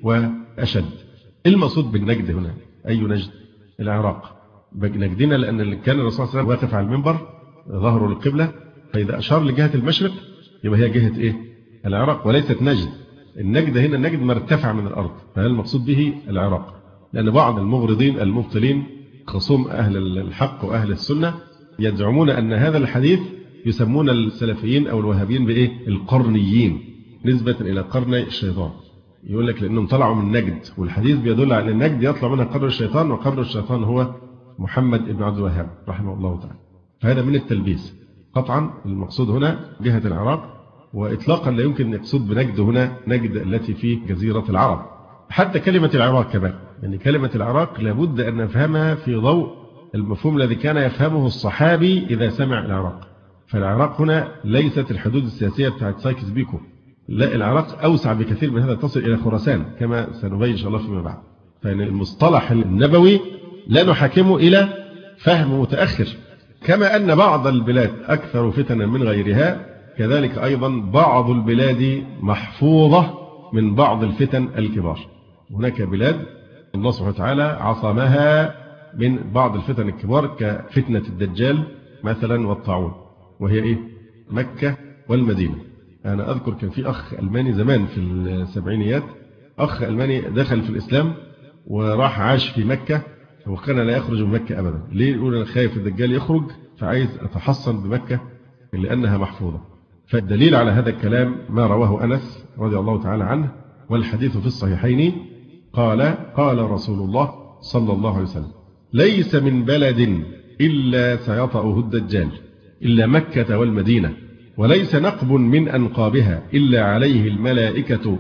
وأشد. المقصود بالنجد هنا أي نجد؟ العراق. نجدنا لأن كان الرسول صلى الله عليه وسلم واقف على المنبر ظهره للقبلة، فإذا أشار لجهة المشرق يبقى هي جهة العراق وليست نجد. النجد هنا النجد مرتفع من الأرض، فهذا المقصود به العراق. لأن بعض المغرضين المبطلين خصوم أهل الحق وأهل السنة يزعمون أن هذا الحديث يسمون السلفيين أو الوهابيين القرنيين نسبة إلى قرن الشيطان. يقول لك لأنهم طلعوا من نجد، والحديث بيدل على أن النجد يطلع منها قرن الشيطان، وقرن الشيطان هو محمد بن عبد الوهاب رحمه الله تعالى. فهذا من التلبيس. قطعا المقصود هنا جهة العراق، وإطلاقا لا يمكن يقصد بنجد هنا نجد التي في جزيرة العرب. حتى كلمة العراق كمان، يعني كلمة العراق لابد أن نفهمها في ضوء المفهوم الذي كان يفهمه الصحابي إذا سمع العراق. فالعراق هنا ليست الحدود السياسية بتاعت سايكس بيكو، لا، العراق أوسع بكثير من هذا، تصل إلى خراسان كما سنبين إن شاء الله فيما بعد. فإن المصطلح النبوي لا نحاكمه إلى فهم متأخر. كما أن بعض البلاد أكثر فتنا من غيرها، كذلك أيضا بعض البلاد محفوظة من بعض الفتن الكبار. هناك بلاد الله سبحانه وتعالى عصمها من بعض الفتن الكبار كفتنة الدجال مثلا والطاعون، وهي مكة والمدينة. أنا أذكر كان في أخ ألماني زمان في السبعينيات، أخ ألماني دخل في الإسلام وراح عاش في مكة، وكان لا يخرج من مكة أبدا. ليه؟ يقول أنا خايف الدجال يخرج فعايز أتحصن بمكة لأنها محفوظة. فالدليل على هذا الكلام ما رواه أنس رضي الله تعالى عنه، والحديث في الصحيحين قال: قال رسول الله صلى الله عليه وسلم: ليس من بلد إلا سيطأه الدجال إلا مكة والمدينة، وليس نقب من أنقابها إلا عليه الملائكة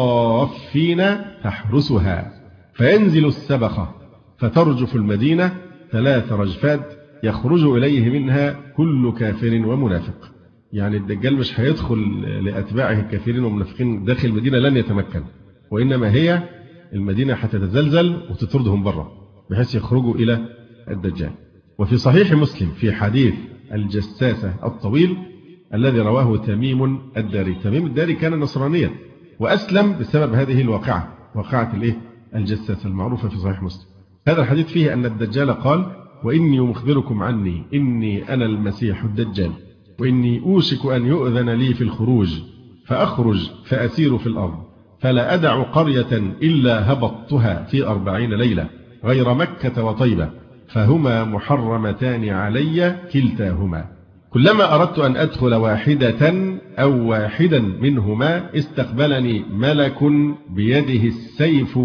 صافين تحرسها، فينزل السبخة فترجف المدينة 3 رجفات يخرج إليه منها كل كافر ومنافق. يعني الدجال مش هيدخل لأتباعه الكافرين والمنافقين داخل المدينة، لن يتمكن، وإنما هي المدينة هتتزلزل وتطردهم بره بحيث يخرجوا إلى الدجال. وفي صحيح مسلم في حديث الجساسة الطويل الذي رواه تميم الداري. تميم الداري كان نصرانيا وأسلم بسبب هذه الواقعة، واقعة الجساسة المعروفة في صحيح مسلم. هذا الحديث فيه أن الدجال قال: وإني مخبركم عني إني أنا المسيح الدجال، وإني أوشك أن يؤذن لي في الخروج، فأخرج فأسير في الأرض، فلا أدع قرية إلا هبطتها في 40 ليلة غير مكة وطيبة، فهما محرمتان علي كلتاهما. كلما أردت أن أدخل واحدة أو واحدا منهما استقبلني ملك بيده السيف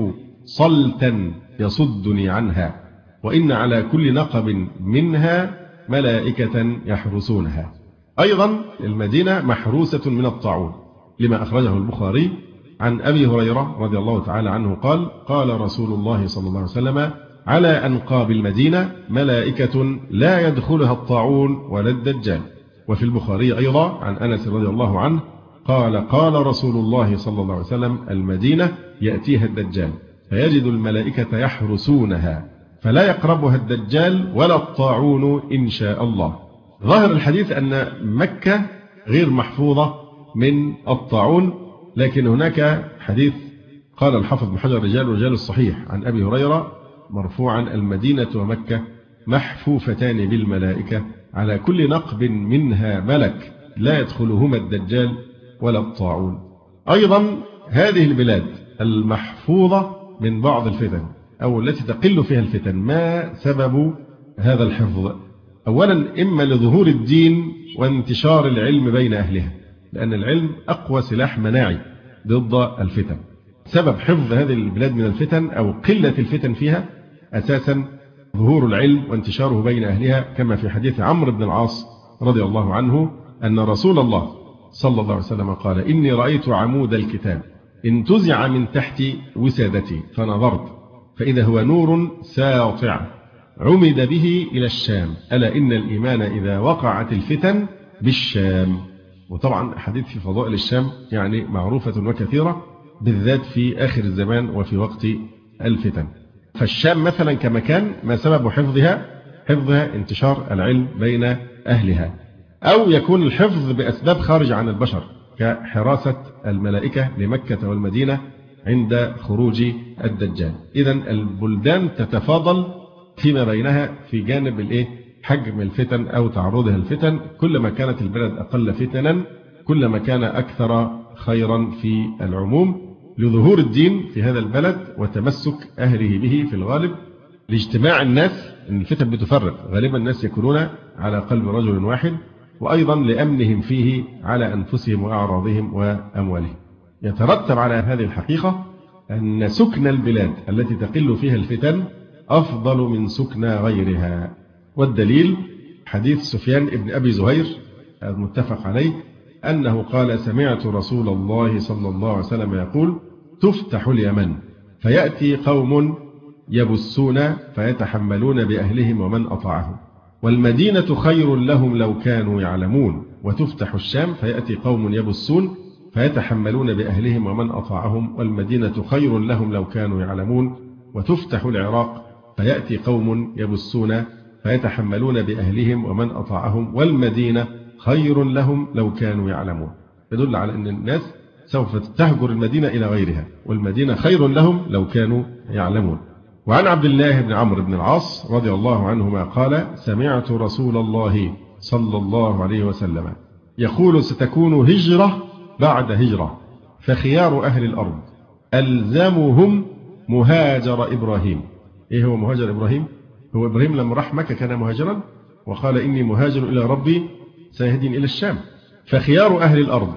صلتا يصدني عنها، وإن على كل نقب منها ملائكة يحرسونها. أيضا المدينة محروسة من الطاعون، لما أخرجه البخاري عن أبي هريرة رضي الله تعالى عنه قال: قال رسول الله صلى الله عليه وسلم: على أنقاب المدينة ملائكة لا يدخلها الطاعون ولا الدجال. وفي البخاري أيضا عن أنس رضي الله عنه قال: قال رسول الله صلى الله عليه وسلم: المدينة يأتيها الدجال فيجد الملائكة يحرسونها فلا يقربها الدجال ولا الطاعون إن شاء الله. ظاهر الحديث أن مكة غير محفوظة من الطاعون، لكن هناك حديث قال الحافظ بن حجر رجال الصحيح عن أبي هريرة مرفوعا: المدينة ومكة محفوفتان بالملائكة على كل نقب منها ملك لا يدخلهما الدجال ولا الطاعون. أيضا هذه البلاد المحفوظة من بعض الفتن أو التي تقل فيها الفتن. ما سبب هذا الحفظ؟ أولا إما لظهور الدين وانتشار العلم بين أهلها، لأن العلم أقوى سلاح مناعي ضد الفتن. سبب حفظ هذه البلاد من الفتن أو قلة الفتن فيها أساسا ظهور العلم وانتشاره بين أهلها، كما في حديث عمرو بن العاص رضي الله عنه أن رسول الله صلى الله عليه وسلم قال: إني رأيت عمود الكتاب انتزع من تحت وسادتي فنظرت فإذا هو نور ساطع عمد به إلى الشام، ألا إن الإيمان إذا وقعت الفتن بالشام. وطبعا حديث في فضائل الشام يعني معروفة وكثيرة، بالذات في آخر الزمان وفي وقت الفتن. فالشام مثلا كمكان ما سبب حفظها انتشار العلم بين أهلها، أو يكون الحفظ بأسباب خارج عن البشر كحراسة الملائكة لمكة والمدينة عند خروج الدجال. إذن البلدان تتفاضل فيما بينها في جانب حجم الفتن أو تعرضها الفتن. كلما كانت البلد أقل فتنا كلما كان أكثر خيرا في العموم لظهور الدين في هذا البلد وتمسك أهله به في الغالب، لاجتماع الناس، إن الفتن بتفرق غالبا الناس يكونون على قلب رجل واحد، وأيضا لأمنهم فيه على أنفسهم وأعراضهم وأموالهم. يترتب على هذه الحقيقة أن سكن البلاد التي تقل فيها الفتن أفضل من سكن غيرها. والدليل حديث سفيان بن أبي زهير المتفق عليه أنه قال: سمعت رسول الله صلى الله عليه وسلم يقول: تفتح اليمن فيأتي قوم يبسون فيتحملون بأهلهم ومن أطاعهم، والمدينة خير لهم لو كانوا يعلمون، وتفتح الشام فيأتي قوم يبسون فيتحملون بأهلهم ومن أطاعهم، والمدينة خير لهم لو كانوا يعلمون، وتفتح العراق فيأتي قوم يبسون فيتحملون بأهلهم ومن أطاعهم، والمدينة خير لهم لو كانوا يعلمون. يدل على أن الناس سوف تهجر المدينة إلى غيرها، والمدينة خير لهم لو كانوا يعلمون. وعن عبد الله بن عمرو بن العاص رضي الله عنهما قال: سمعت رسول الله صلى الله عليه وسلم يقول: ستكون هجرة بعد هجرة، فخيار أهل الأرض ألزمهم مهاجر إبراهيم. إيه هو مهاجر إبراهيم؟ هو إبراهيم لما راح مكة كان مهاجرا وقال: إني مهاجر إلى ربي سيهدين إلى الشام. فخيار أهل الأرض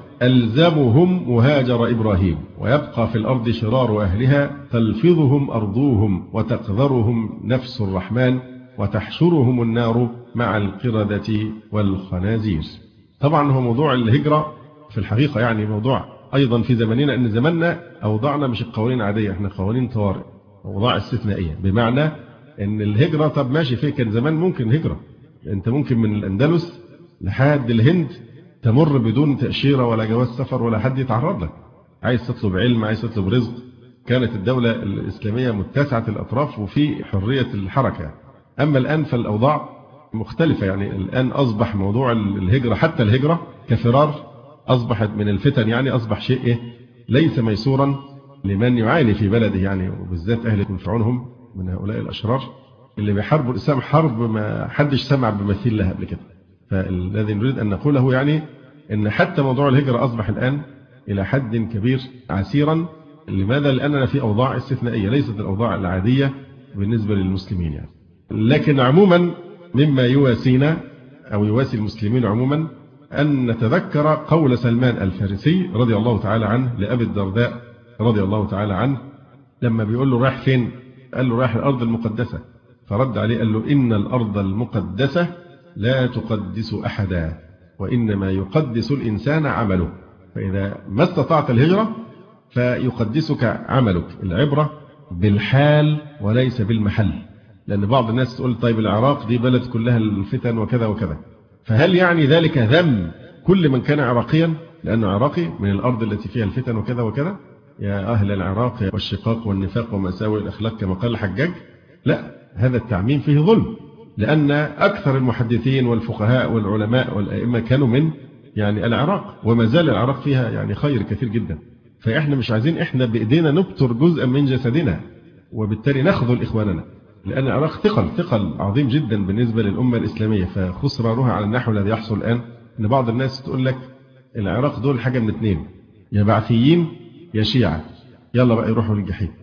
ألزمهم مهاجر إبراهيم، ويبقى في الأرض شرار أهلها تلفظهم أرضوهم وتقذرهم نفس الرحمن وتحشرهم النار مع القردة والخنازير. طبعا هو موضوع الهجرة في الحقيقة يعني موضوع أيضا في زمننا، أن زمننا أوضاعنا مش القوانين عادية، احنا قوانين طوارئ، أوضاع استثنائية، بمعنى أن الهجرة طب ماشي فيه كان زمان ممكن هجرة، أنت ممكن من الأندلس لحد الهند تمر بدون تأشيرة ولا جواز سفر ولا حد يتعرض لك. عايز تطلب علم، عايز تطلب رزق، كانت الدولة الإسلامية متسعة الأطراف وفي حرية الحركة. أما الآن فالأوضاع مختلفة، يعني الآن أصبح موضوع الهجرة حتى الهجرة كفرار أصبحت من الفتن، يعني أصبح شيء ليس ميسورا لمن يعاني في بلده، يعني وبالذات أهل ينفعونهم من هؤلاء الأشرار اللي بيحاربوا الإسلام حرب ما حدش سمع بمثيل لها قبل كده. فالذي نريد أن نقوله يعني أن حتى موضوع الهجرة أصبح الآن إلى حد كبير عسيرا. لماذا؟ لأننا في أوضاع استثنائية ليست الأوضاع العادية بالنسبة للمسلمين يعني. لكن عموما مما يواسينا أو يواسي المسلمين عموما أن نتذكر قول سلمان الفارسي رضي الله تعالى عنه لأبي الدرداء رضي الله تعالى عنه لما بيقول له رايح فين؟ قال له رايح الأرض المقدسة، فرد عليه قال له: إن الأرض المقدسة لا تقدس أحدا، وإنما يقدس الإنسان عمله، فإذا ما استطعت الهجرة فيقدسك عملك. العبرة بالحال وليس بالمحل، لأن بعض الناس تقول طيب العراق دي بلد كلها الفتن وكذا وكذا، فهل يعني ذلك ذم كل من كان عراقيا لأنه عراقي من الأرض التي فيها الفتن وكذا وكذا؟ يا أهل العراق والشقاق والنفاق ومساوئ الأخلاق كما قال الحجاج. لا، هذا التعميم فيه ظلم، لأن أكثر المحدثين والفقهاء والعلماء والأئمة كانوا من يعني العراق، وما زال العراق فيها يعني خير كثير جدا. فإحنا مش عايزين إحنا بإيدينا نبتر جزءا من جسدنا وبالتالي نخذل إخواننا، لأن العراق ثقل عظيم جدا بالنسبة للأمة الإسلامية. فخسرانها على النحو الذي يحصل الآن أن بعض الناس تقول لك العراق دول حاجة من اثنين، يا بعثيين يا شيعة، يلا بقى يروحوا للجحيم.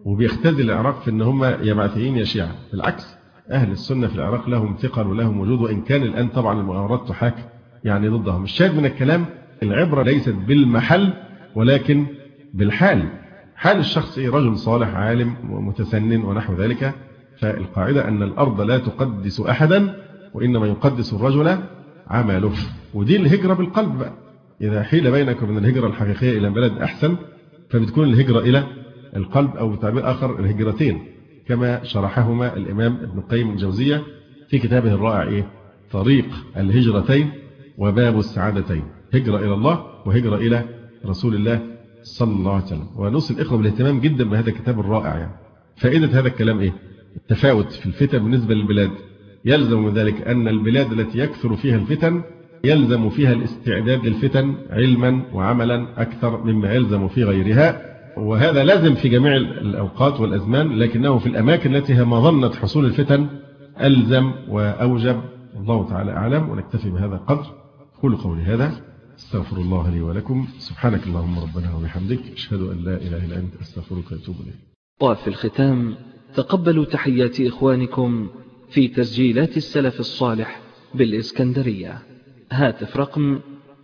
وبيختزل العراق في أن هم يا بعثيين يا شيعة. بالعكس، أهل السنة في العراق لهم ثقل ولهم وجود، وإن كان الآن طبعا المؤامرات تحاك يعني ضدهم. الشاهد من الكلام العبرة ليست بالمحل ولكن بالحال. حال الشخص رجل صالح عالم ومتسنن ونحو ذلك. فالقاعدة أن الأرض لا تقدس أحدا وإنما يقدس الرجل عمله. ودي الهجرة بالقلب بقى. إذا حيل بينك وبين الهجرة الحقيقية إلى بلد أحسن فبتكون الهجرة إلى القلب، أو بتعبير آخر الهجرتين، كما شرحهما الإمام ابن القيم الجوزية في كتابه الرائع طريق الهجرتين وباب السعادتين. هجرة إلى الله وهجرة إلى رسول الله صلى الله عليه وسلم. ونوصي الإخوة بالاهتمام جدا بهذا الكتاب الرائع. فائدة هذا الكلام التفاوت في الفتن بالنسبة للبلاد. يلزم من ذلك أن البلاد التي يكثر فيها الفتن يلزم فيها الاستعداد للفتن علما وعملا أكثر مما يلزم في غيرها، وهذا لازم في جميع الأوقات والأزمان، لكنه في الأماكن التي هي مظنة حصول الفتن ألزم وأوجب. الله تعالى أعلم، ونكتفي بهذا القدر. قولوا قولي هذا، استغفر الله لي ولكم. سبحانك اللهم ربنا وبحمدك، أشهد أن لا إله إلا أنت، أستغفرك وأتوب إليك. وفي الختام تقبلوا تحيات إخوانكم في تسجيلات السلف الصالح بالإسكندرية. هاتف رقم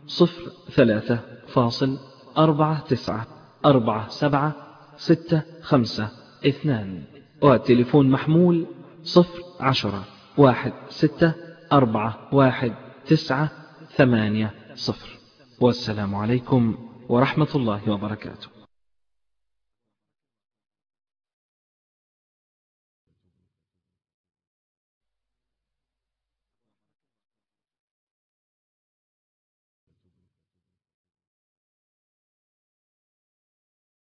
03494765، والتليفون محمول 010164198. والسلام عليكم ورحمة الله وبركاته.